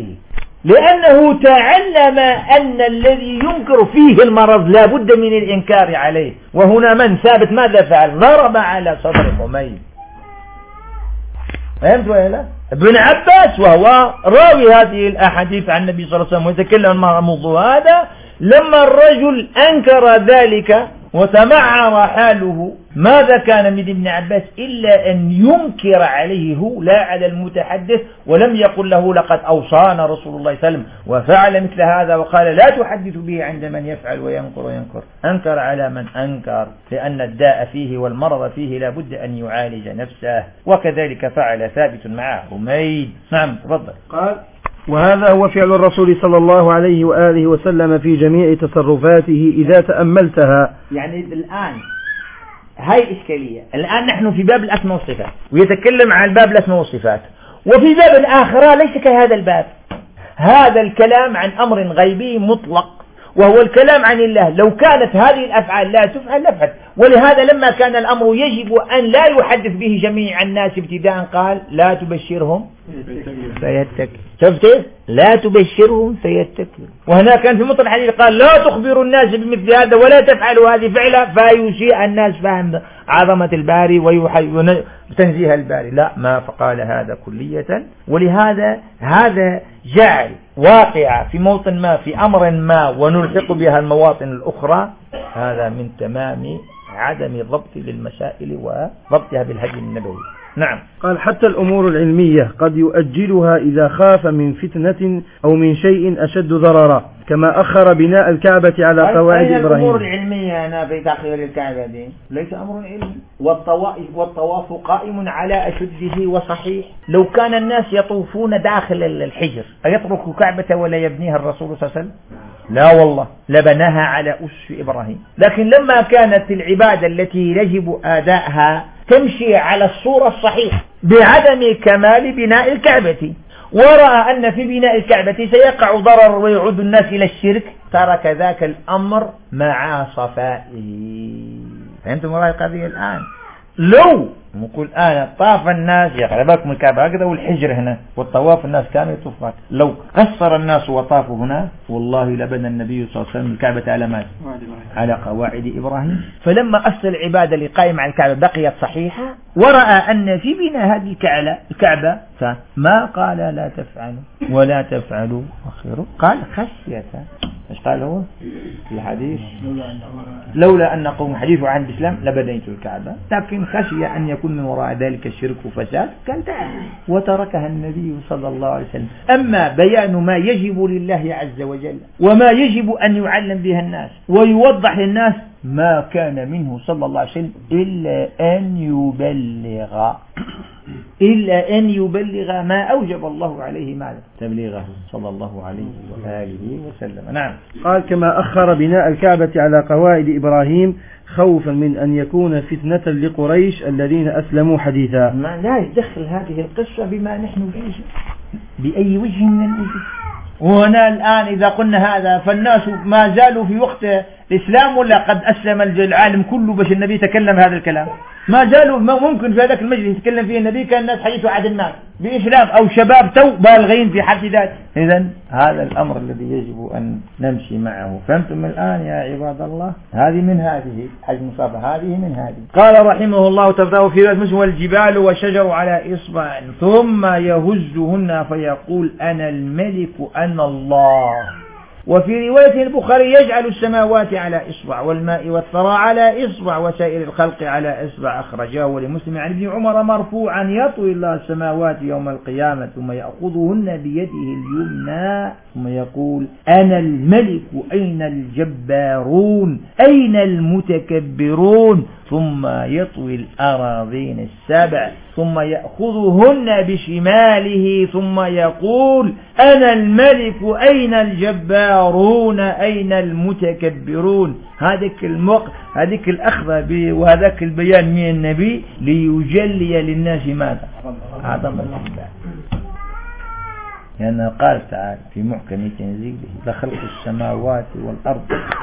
لأنه تعلم أن الذي ينكر فيه المرض لا بد من الإنكار عليه. وهنا من ثابت ماذا فعل؟ ضرب على صدر حميد. فهمت ولا لا؟ ابن عباس وهو راوي هذه الأحاديث عن النبي صلى الله عليه وسلم ويتكلم عن الموضوع هذا، لما الرجل أنكر ذلك وتمعر حاله ماذا كان من ابن عباس إلا أن ينكر عليه هو لا على المتحدث، ولم يقل له لقد أوصانا رسول الله صلى الله عليه وسلم وفعل مثل هذا وقال لا تحدث به عند من يفعل وينكر وينكر. أنكر على من أنكر لأن الداء فيه والمرض فيه لا بد أن يعالج نفسه، وكذلك فعل ثابت مع حميد. نعم تفضل. قال وهذا هو فعل الرسول صلى الله عليه وآله وسلم في جميع تصرفاته إذا تأملتها. يعني الآن هاي إشكالية. الآن نحن في باب الأسماء والصفات ويتكلم عن باب الأسماء والصفات، وفي باب الآخرة ليس كهذا الباب. هذا الكلام عن أمر غيبي مطلق وهو الكلام عن الله. لو كانت هذه الأفعال لا تفعل لفعل، ولهذا لما كان الأمر يجب أن لا يحدث به جميع الناس ابتداء قال لا تبشرهم فيتكل. شفت لا تبشرهم فيتكلوا. وهنا كان في مطلع الحديث قال لا تخبروا الناس بمثل هذا ولا تفعلوا هذه فعلا فيشيء الناس فهم عظمة الباري وتنزيه الباري. لا ما فقال هذا كلية. ولهذا هذا جعل واقع في موطن ما في أمر ما ونلحق بها المواطن الأخرى، هذا من تمام عدم ضبط للمسائل وضبطها بالهدي النبوي. نعم. قال حتى الأمور العلمية قد يؤجلها إذا خاف من فتنة أو من شيء أشد ضررا، كما أخر بناء الكعبة على قواعد إبراهيم. الأمور العلمية أنا في تأخير الكعبة دي ليس أمر علمي، والطواف والطواف قائم على أشده وصحيح. لو كان الناس يطوفون داخل الحجر أيتركوا كعبة ولا يبنيها الرسول صلى الله عليه وسلم؟ لا والله لبناها على أسس إبراهيم. لكن لما كانت العبادة التي يجب أداءها تمشي على الصورة الصحيحة بعدم كمال بناء الكعبة، ورأى أن في بناء الكعبة سيقع ضرر ويعود الناس إلى الشرك، ترك ذاك الأمر مع صفائه. فهمتم رأي القضية الآن؟ لو نقول أنا طاف الناس يقربكم الكعبة هكذا والحجر هنا والطواف الناس كانوا يطوفون، لو قصر الناس وطافوا هنا والله لبنى النبي صلى الله عليه وسلم الكعبة على ماذا؟ على قواعد إبراهيم. فلما أصل العبادة اللي قائمة على الكعبة بقيت صحيحة، ورأى أن في بناء هذه الكعبة الكعبة فما قال لا تفعلوا ولا تفعلوا أخيرا، قال خشية. ايش قال هو في الحديث؟ لولا أن قوم حديث عن الإسلام لبنيت الكعبة، لكن خشي أن يكون من وراء ذلك الشرك وفساد كان تعالى وتركها النبي صلى الله عليه وسلم. أما بيان ما يجب لله عز وجل وما يجب أن يعلم بها الناس ويوضح للناس ما كان منه صلى الله عليه وسلم إلا أن يبلغ إلا أن يبلغ ما أوجب الله عليه ماذا؟ تبليغه صلى الله عليه وآله وسلم. نعم. قال كما أخر بناء الكعبة على قواعد إبراهيم خوفا من أن يكون فتنة لقريش الذين أسلموا حديثا. ما لا يدخل هذه القصة بما نحن فيه بأي وجه من الوجوه. وهنا الآن إذا قلنا هذا فالناس ما زالوا في وقت الإسلام ولا قد أسلم العالم كله باش النبي تكلم هذا الكلام؟ ما زالوا ممكن في هذاك المجلس يتكلم فيه النبي كان الناس حديثوا عهد الناس بإسلام أو شباب تو بالغين في حد ذات. إذن هذا الأمر الذي يجب أن نمشي معه. فهمتم الآن يا عباد الله؟ هذه من هذه حج مصابة، هذه من هذه. قال رحمه الله تبارك في رواية مسلم والجبال والشجر على إصبع ثم يهزهن فيقول أنا الملك أنا الله. وفي رواية البخاري يجعل السماوات على إصبع والماء والثرى على إصبع وسائر الخلق على إصبع، أخرجاه ولمسلم عن ابن عمر مرفوعا يطوي الله السماوات يوم القيامة ثم يأخذهن بيده اليمنى ثم يقول أنا الملك أين الجبارون أين المتكبرون، ثم يطوي الأراضين السبع ثم يأخذهن بشماله ثم يقول أنا الملك أين الجبارون أين المتكبرون. هذيك المق... هذيك الأخذ ب... وهذاك البيان من النبي ليجلي للناس ماذا؟ عظمة الله. لأنه قال تعالى في محكم تنزيله لخلق السماوات والأرض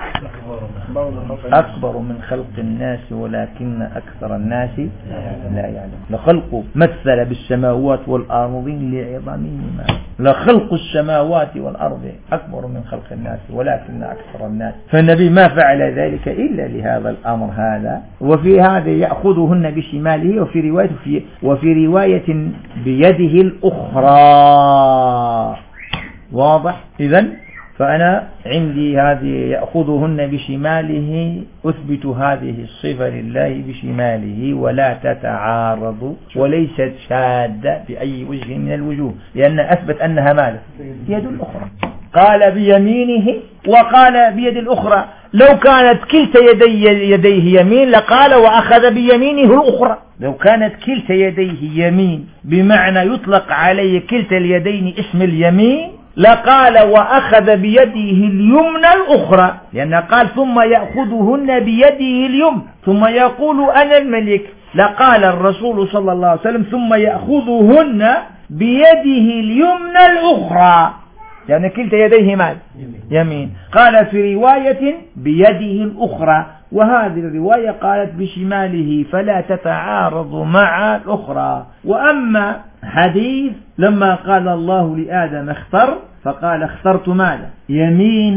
أكبر من خلق الناس ولكن أكثر الناس لا يعلم. لخلق مثل بالسماوات والأرض لعظمهما، لخلق السماوات والأرض أكبر من خلق الناس ولكن أكثر الناس. فالنبي ما فعل ذلك إلا لهذا الأمر هذا. وفي هذا يأخذهن بشماله وفي رواية في وفي رواية بيده الأخرى. واضح؟ إذن فأنا عندي هذه يأخذهن بشماله أثبت هذه الصفة لله بشماله ولا تتعارض وليست شادة بأي وجه من الوجوه، لأن أثبت أنها ماذا؟ يد الأخرى. قال بيمينه وقال بيد الأخرى. لو كانت كلتا يدي يديه يمين لقال وأخذ بيمينه الأخرى. لو كانت كلتا يديه يمين بمعنى يطلق عليه كلتا اليدين اسم اليمين لقال وأخذ بيده اليمنى الأخرى، لأن قال ثم يأخذهن بيده اليمنى ثم يقول أنا الملك، لقال الرسول صلى الله عليه وسلم ثم يأخذهن بيده اليمنى الأخرى، يعني كلتا يديه مال يمين. قال في رواية بيده الأخرى، وهذه الرواية قالت بشماله فلا تتعارض مع الأخرى. وأما حديث لما قال الله لآدم اختر فقال اخترت ماذا؟ يمين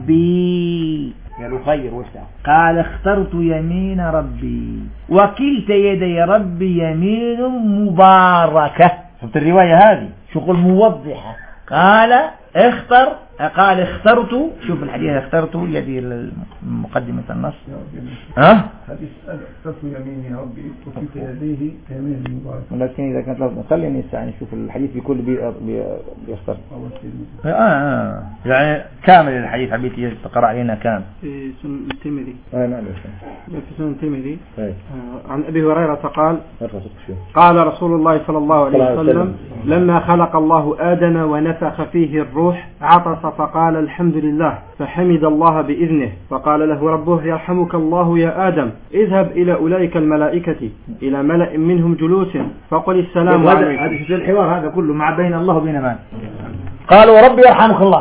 ربي. قالوا خير وسع. قال اخترت يمين ربي وكلتا يدي ربي يمين مباركة. شفت الرواية هذه شغل موضحة. قال اختر قال اخترت. شوف الحديث اخترت يدي مقدمة النص. ها؟ حديث اخترت يمين ربي وكلتا يديه يمين مباركة. لكن إذا كانت لازم خليني يعني نشوف الحديث بكل بيختار. آه آه يعني كامل الحديث حبيتي تقرأ علينا كامل. في سنن الترمذي. آه نعم. في سنن الترمذي. آه عن أبي هريرة قال قال رسول الله صلى الله عليه وسلم لما خلق الله آدم ونفخ فيه الروح عطس فقال الحمد لله فحمد الله بإذنه فقال له ربه يرحمك الله يا آدم اذهب إلى أولئك الملائكة إلى ملأ منهم جلوس فقل السلام عليكم. هذا شو الحوار هذا كله مع بين الله وبين من قالوا ربي يرحمك الله.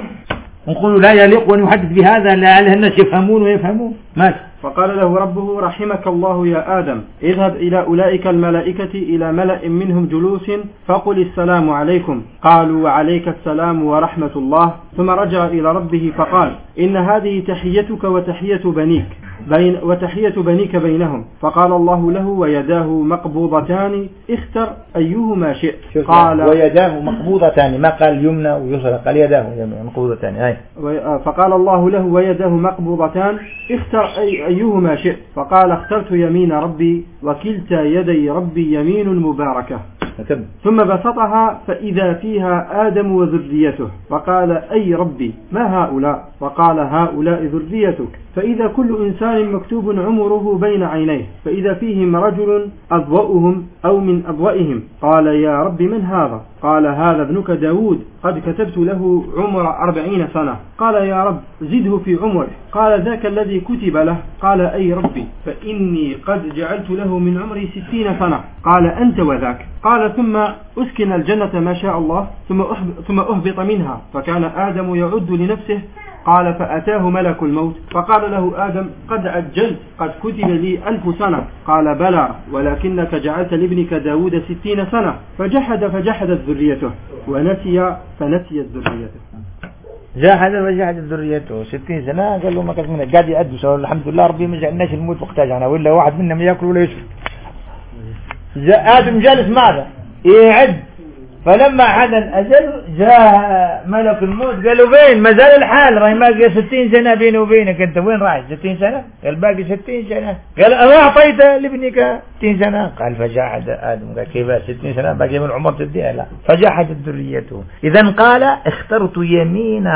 نقول لا يليق وأن يحدث بهذا لعل الناس يفهمون ويفهمون ماشي. فقال له ربه رحمك الله يا آدم اذهب إلى أولئك الملائكة إلى ملأ منهم جلوس فقل السلام عليكم. قالوا وعليك السلام ورحمة الله. ثم رجع إلى ربه فقال إن هذه تحيتك وتحية بنيك بين وتحية بنيك بينهم. فقال الله له ويداه مقبوضتان اختر أيهما شئت. قال ويداه مقبوضتان ما قال يمنى ويسرى قال يداه مقبوضتان. أي. فقال الله له ويداه مقبوضتان اختر أي أيهما شئت. فقال اخترت يمين ربي وكلتا يدي ربي يمين مباركة. ثم بسطها فإذا فيها آدم وذريته. فقال أي ربي ما هؤلاء؟ فقال هؤلاء ذريتك. فإذا كل إنسان مكتوب عمره بين عينيه فإذا فيهم رجل أضوأهم أو من أضوئهم. قال يا رب من هذا؟ قال هذا ابنك داود قد كتبت له عمر أربعين سنة. قال يا رب زده في عمره. قال ذاك الذي كتب له. قال أي ربي فإني قد جعلت له من عمري ستين سنة. قال أنت وذاك. قال ثم أسكن الجنة ما شاء الله ثم أهبط منها. فكان آدم يعد لنفسه. قال فأتاه ملك الموت فقال له آدم قد عجلت قد كتب لي ألف سنة. قال بلى ولكنك جعلت لابنك داود ستين سنة. فجحد فجحدت ذريته ونسي فنسيت ذريته. جاحد وجحدت ذريته ستين سنة. قال له ما كانت منه قاعد يأدوا الحمد لله ربي ما جعلناش الموت وقتاجنا ولا واحد منا ما يأكل ولا يشرب. آدم جالس ماذا يعد. فلما حان الأجل جاء ملك الموت قالوا فين ما زال الحال راهي باقي ستين سنة بيني وبينك أنت وين رايح ستين سنة؟ قال باقي ستين سنة. قال أنا أعطيت لابنك ستين سنة. قال فجاحد آدم. قال كيف ستين سنة باقي من العمر تديها؟ لا فجاحدت ذريته. إذن قال اخترت يمين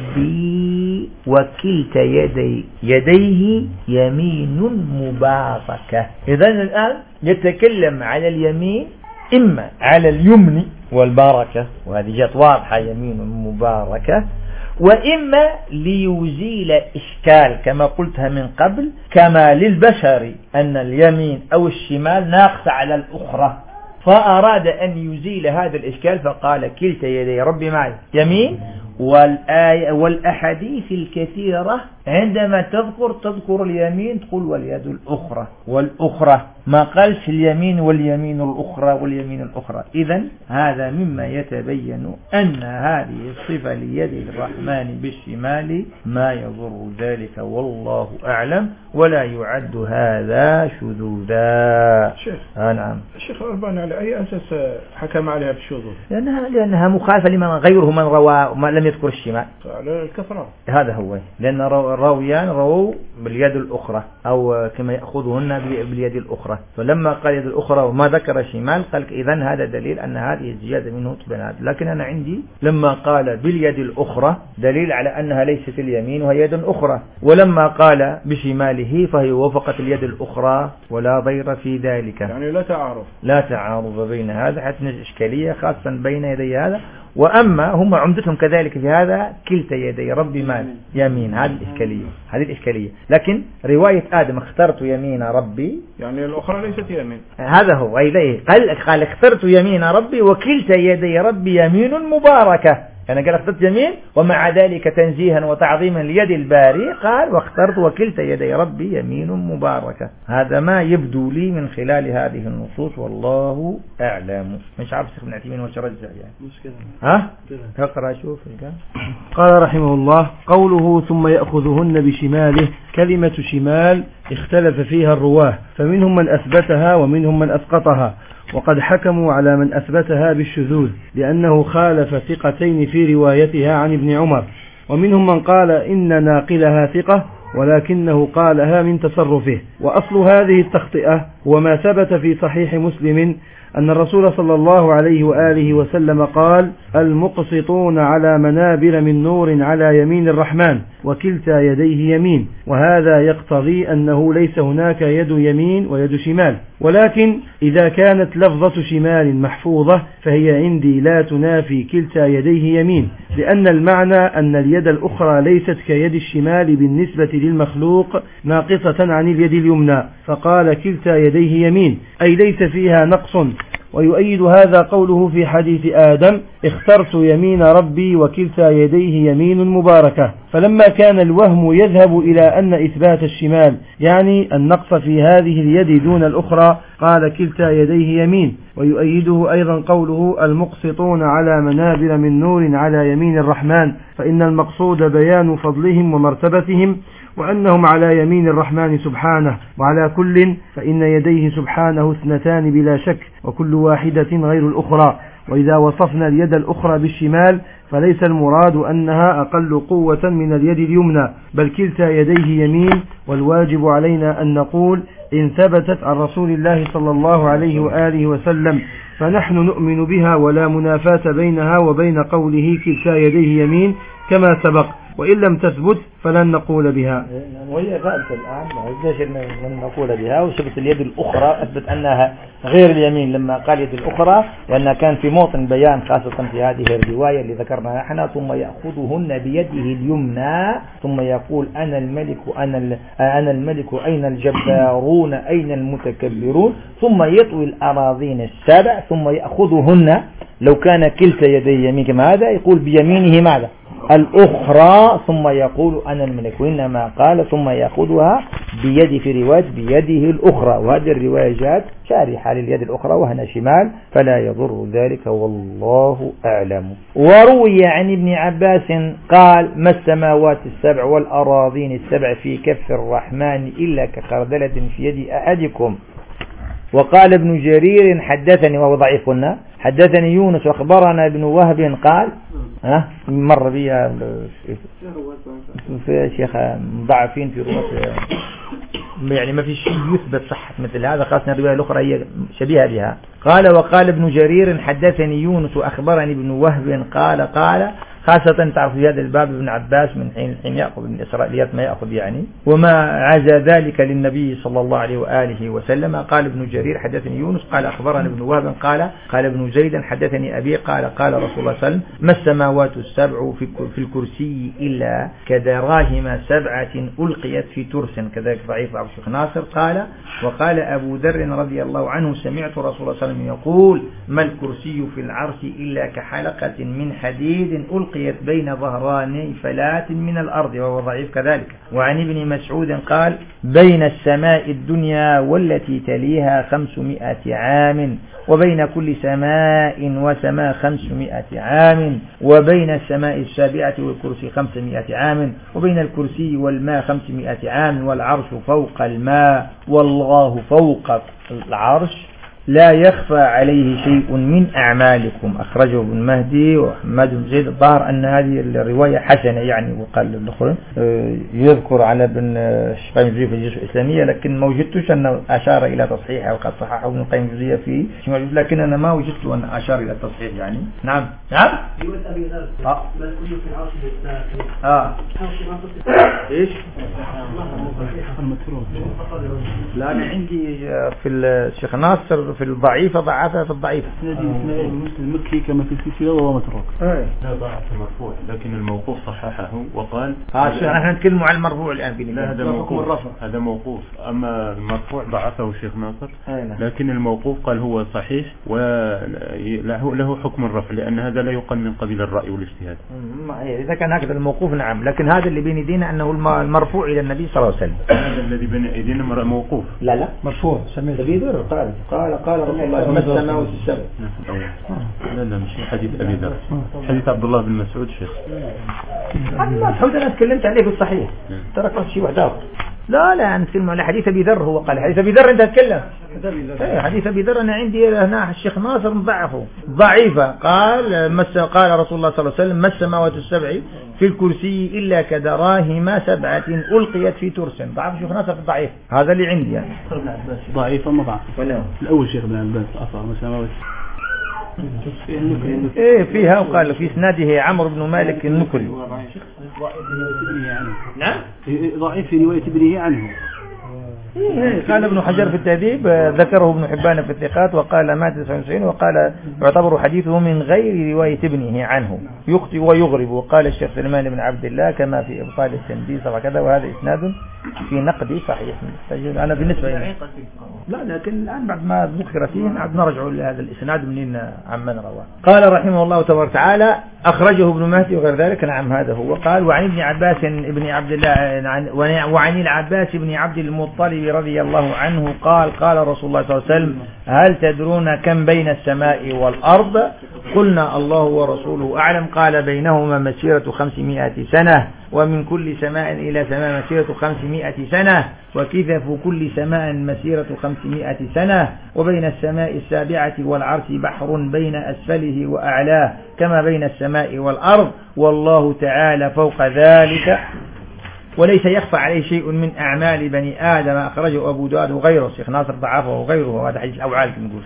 ربي وكلتا يدي يديه يمين مباركة. إذن الآن يتكلم على اليمين إما على اليمن والبركة وهذه جت واضحة يمين مباركة وإما ليزيل إشكال كما قلتها من قبل كما للبشر أن اليمين أو الشمال ناقصة على الأخرى فأراد أن يزيل هذا الإشكال فقال كلتا يدي ربي معي يمين. والآية والأحاديث الكثيرة عندما تذكر تذكر اليمين تقول واليد الأخرى والأخرى ما قالش اليمين واليمين الأخرى واليمين الأخرى. إذن هذا مما يتبين أن هذه الصفة ليد الرحمن بالشمال ما يضر ذلك والله أعلم ولا يعد هذا شذوذا. آه نعم. الشيخ الألباني على أي أساس حكم عليها بالشذوذ؟ لأنها لأنها مخالفة لمن غيره من روى ما لم يذكر الشمال. على الكثرة. هذا هو لأن الراويان رووا باليد الأخرى أو كما يأخذهن باليد الأخرى. فلما قال يد الأخرى وما ذكر الشمال قال إذن هذا دليل أن هذه الزيادة منه تبنات. لكن أنا عندي لما قال باليد الأخرى دليل على أنها ليست اليمين وهي يد أخرى ولما قال بشماله فهي وفقت اليد الأخرى ولا ضير في ذلك. يعني لا تعارض لا تعارض بين هذا حتى نجد إشكالية خاصة بين يدي هذا. وأما هم عمدتهم كذلك في هذا كلتا يدي ربي مال يمين. هذه الإشكالية هذه الإشكالية. لكن رواية آدم اخترت يمين ربي يعني الأخرى ليست يمين. هذا هو أيضا قال قال اخترت يمين ربي وكلتا يدي ربي يمين مباركة. أنا قال اخترت يمين ومع ذلك تنزيها وتعظيما ليد الباري قال واخترت وكلتا يدي ربي يمين مباركة. هذا ما يبدو لي من خلال هذه النصوص والله أعلم. مش عارف شيخ ابن عثيمين وش رجع يعني مشكلة. ها اقرأ شوف. قال رحمه الله قوله ثم يأخذهن بشماله. كلمة شمال اختلف فيها الرواه فمنهم من أثبتها ومنهم من أسقطها وقد حكموا على من أثبتها بالشذوذ لأنه خالف ثقتين في روايتها عن ابن عمر ومنهم من قال إن ناقلها ثقة ولكنه قالها من تصرفه. وأصل هذه التخطئة هو ما ثبت في صحيح مسلم أن الرسول صلى الله عليه وآله وسلم قال المقسطون على منابر من نور على يمين الرحمن وكلتا يديه يمين. وهذا يقتضي أنه ليس هناك يد يمين ويد شمال ولكن إذا كانت لفظة شمال محفوظة فهي عندي لا تنافي كلتا يديه يمين لأن المعنى أن اليد الأخرى ليست كيد الشمال بالنسبة للمخلوق ناقصة عن اليد اليمنى فقال كلتا يديه يمين أي ليس فيها نقص. ويؤيد هذا قوله في حديث آدم اخترت يمين ربي وكلتا يديه يمين مباركة. فلما كان الوهم يذهب إلى أن إثبات الشمال يعني النقص في هذه اليد دون الأخرى قال كلتا يديه يمين. ويؤيده أيضا قوله المقسطون على منابر من نور على يمين الرحمن فإن المقصود بيان فضلهم ومرتبتهم وأنهم على يمين الرحمن سبحانه. وعلى كل فإن يديه سبحانه اثنتان بلا شك وكل واحدة غير الأخرى. وإذا وصفنا اليد الأخرى بالشمال فليس المراد أنها أقل قوة من اليد اليمنى بل كلتا يديه يمين. والواجب علينا أن نقول إن ثبتت عن رسول الله صلى الله عليه وآله وسلم فنحن نؤمن بها ولا منافاة بينها وبين قوله كلتا يديه يمين كما سبق وإن لم تثبت فلن نقول بها. وهي ثابتة الآن ليش لن نقول بها. وثبت اليد الأخرى أثبت أنها غير اليمين لما قال يد الأخرى لأنها كان في موطن بيان خاصة في هذه الرواية اللي ذكرناها احنا ثم يأخذهن بيده اليمنى ثم يقول أنا الملك أنا أنا الملك أين الجبارون أين المتكبرون ثم يطوي الأراضين السبع ثم يأخذهن. لو كان كلتا يدي يمين كما هذا يقول بيمينه ماذا الأخرى ثم يقول أنا الملك وإنما قال ثم يأخذها بيد في رواية بيده الأخرى. وهذه الرواية جاءت شارحة لليد الأخرى وهنا شمال فلا يضر ذلك والله أعلم. وروي عن ابن عباس قال ما السماوات السبع والأراضين السبع في كف الرحمن إلا كخردلة في يد أحدكم. وقال ابن جرير حدثني وهو ضعيف قلنا حدثني يونس واخبرنا ابن وهب قال ها مر بي في شيخ ضعفين في رواية يعني ما في شيء يثبت صحة مثل هذا خاصة الرواية الأخرى هي شبيهة بها. قال وقال ابن جرير حدثني يونس وأخبرني ابن وهب قال قال خاصة تعرف في هذا الباب ابن عباس من حين حين يأخذ من الإسرائيليات ما يأخذ يعني وما عزى ذلك للنبي صلى الله عليه وآله وسلم. قال ابن جرير حدثني يونس قال أخبرني ابن وهب قال قال ابن زيد حدثني أبي قال قال رسول الله صلى الله عليه وسلم ما السماوات السبع في الكرسي إلا كدراهم سبعة ألقيت في ترس كذلك ضعيف عبد الشيخ ناصر. قال وقال أبو ذر رضي الله عنه سمعت رسول الله صلى الله عليه وسلم يقول ما الكرسي في العرش إلا كحلقة من حديد ألقيت بين ظهراني فلات من الأرض وهو ضعيف كذلك. وعن ابن مسعود قال بين السماء الدنيا والتي تليها خمسمائة عام وبين كل سماء وسماء خمسمائة عام وبين السماء السابعة والكرسي خمسمائة عام وبين الكرسي والماء خمسمائة عام والعرش فوق الماء والله فوق العرش لا يخفى عليه شيء من أعمالكم. أخرجه ابن مهدي وحماد بن زيد. الظاهر أن هذه الرواية حسنة يعني وقال الأخرى يذكر على ابن القيم الجوزية في الجزء الإسلامية لكن ما وجدتش أنه أشار إلى تصحيحها وقد صححه ابن القيم الجوزية في لكن أنا ما وجدت أن أشار إلى التصحيح يعني. نعم نعم آه. آه. إيش لا أنا عندي في الشيخ ناصر في الضعيفة ضعفها في الضعيفة. مسلم المكي كما في السلسلة وهو متروك. لا ضعف مرفوع لكن الموقوف صححه وقال نحن نتكلم عن المرفوع الآن. لا هذا موقوف، هذا موقوف. أما المرفوع ضعفه الشيخ ناصر، لكن الموقوف قال هو صحيح وله له حكم الرفع لأن هذا لا يقال من قبيل الرأي والاجتهاد. إذا كان هكذا الموقوف نعم، لكن هذا اللي بين يدينا أنه المرفوع إلى النبي صلى الله عليه وسلم. هذا الذي بين يدينا موقوف. لا لا مرفوع. سميت أبي ذر قال قال قال رسول الله ما السماوات السبع. لا لا مش حديث أبي ذر، حديث عبد الله بن مسعود شيخ. ما مسعود أنا تكلمت عليه في الصحيح، ترى كان شيء واحد آخر. لا لا نتكلم على حديث أبي ذر. هو قال حديث أبي ذر أنت تتكلم. حديث أبي ذر أنا عندي هنا الشيخ ناصر مضعفه ضعيفة. قال مس قال رسول الله صلى الله عليه وسلم ما السماوات السبع في الكرسي إلا كدراهم سبعة ألقيت في ترس. ضعف الشيخ ناصر في الضعيف. هذا اللي عندي يعني. ضعيف أما ضعف. الأول شيخ ابن عباس أصلا ما السماوات. ايه فيها وقال في اسناده عمرو بن مالك النكري. نعم ضعيف في رواية ابنه عنه. قال ابن حجر في التهذيب ذكره ابن حبان في الثقات وقال مات تسعة وتسعين وقال يعتبر حديثه من غير رواية ابنه عنه يخطئ ويغرب. وقال الشيخ سليمان بن عبد الله كما في إبطال التنديس وكذا وهذا إسناد في نقد صحيح. أنا بالنسبة لي لا لكن الآن بعد ما ذكر فيه نعد نرجع لهذا الإسناد منين عمن رواه. قال رحمه الله تبارك وتعالى أخرجه ابن مهدي وغير ذلك. نعم هذا هو. قال وعن ابن عباس ابن عبد الله وعن العباس بن عبد المطلب رضي الله عنه قال قال رسول الله صلى الله عليه وسلم هل تدرون كم بين السماء والأرض؟ قلنا الله ورسوله أعلم. قال بينهما مسيرة خمسمائة سنة ومن كل سماء إلى سماء مسيرة خمسمائة سنة وكثف كل سماء مسيرة خمسمائة سنة وبين السماء السابعة والعرش بحر بين أسفله وأعلاه كما بين السماء والأرض والله تعالى فوق ذلك وليس يخفى عليه شيء من أعمال بني آدم. أخرجه أبو داود وغيره. الشيخ ناصر ضعفه وغيره وهذا حديث الأوعال نقول.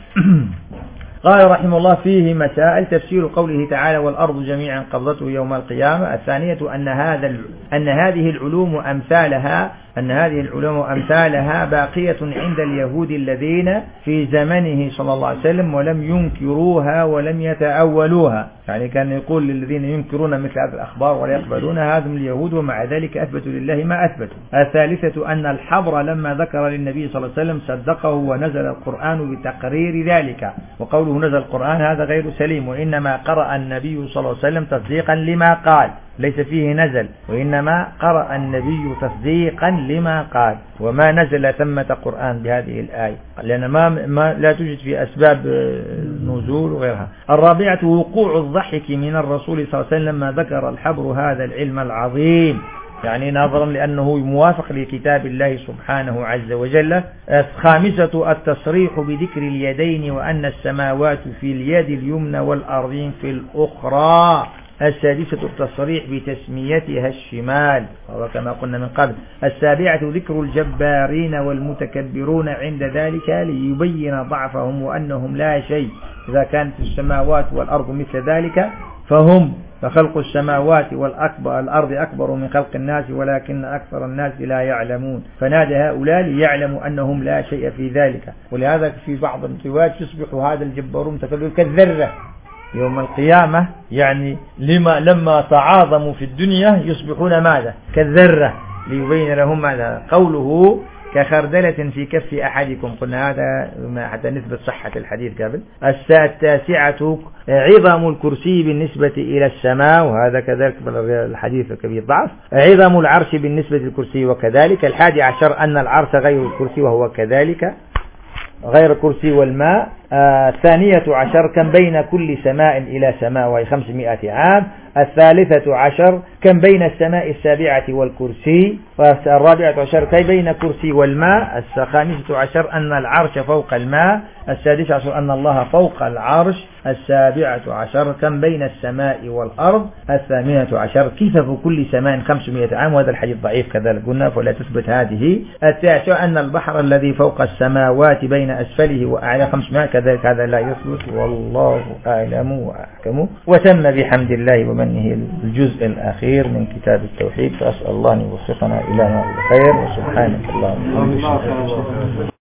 قال رحمه الله فيه مسائل. تفسير قوله تعالى والأرض جميعا قبضته يوم القيامة. الثانية أن هذا أن هذه العلوم أمثالها أن هذه العلوم أمثالها باقية عند اليهود الذين في زمنه صلى الله عليه وسلم ولم ينكروها ولم يتأولوها. يعني كان يقول للذين ينكرون مثل هذه الأخبار ولا يقبلونها هذم اليهود ومع ذلك أثبتوا لله ما أثبتوا. الثالثة أن الحبر لما ذكر للنبي صلى الله عليه وسلم صدقه ونزل القرآن بتقرير ذلك. وقوله نزل القرآن هذا غير سليم وإنما قرأ النبي صلى الله عليه وسلم تصديقا لما قال ليس فيه نزل وإنما قرأ النبي تصديقا لما قال وما نزل ثمة قرآن بهذه الآية لأن ما, ما لا توجد في أسباب نزول وغيرها. الرابعة وقوع الضحك من الرسول صلى الله عليه وسلم لما ذكر الحبر هذا العلم العظيم يعني نظرا لأنه موافق لكتاب الله سبحانه عز وجل. الخامسة التصريح بذكر اليدين وأن السماوات في اليد اليمنى والأرضين في الأخرى. السادسة التصريح بتسميتها الشمال وكما قلنا من قبل. السابعة ذكر الجبارين والمتكبرون عند ذلك ليبين ضعفهم وأنهم لا شيء إذا كانت السماوات والأرض مثل ذلك فهم فخلق السماوات والأكبر الأرض أكبر من خلق الناس ولكن أكثر الناس لا يعلمون. فنادى هؤلاء ليعلموا أنهم لا شيء في ذلك. ولهذا في بعض الروايات يصبح هذا الجبار متكبر كالذرة يوم القيامة يعني لما لما تعاظموا في الدنيا يصبحون ماذا كالذرة ليبين لهم ماذا. قوله كخردلة في كف أحدكم قلنا هذا حتى نثبت صحة الحديث قبل. التاسعة عظم الكرسي بالنسبة إلى السماء وهذا كذلك الحديث كبير ضعف. عظم العرش بالنسبة للكرسي وكذلك. الحادي عشر أن العرش غير الكرسي وهو كذلك غير الكرسي والماء. الثانية عشر كم بين كل سماء إلى سماء وهي خمسمائة عام. الثالثة عشر كم بين السماء السابعة والكرسي. والرابعة عشر كم بين كرسي والماء. الخامسة عشر أن العرش فوق الماء. السادسة عشر أن الله فوق العرش. السابعة عشر كم بين السماء والأرض. الثامنة عشر كثف كل سماء خمسمائة عام وهذا الحديث ضعيف كذلك قلنا فلا تثبت هذه. التاسع أن البحر الذي فوق السماوات بين أسفله وأعلى خمسمائة كذلك هذا لا يثبت والله أعلم وأحكم. وتم بحمد الله ومنه الجزء الأخير من كتاب التوحيد فأسأل الله أن يوفقنا إلى ما هو خير وسبحانك اللهم وبحمدك.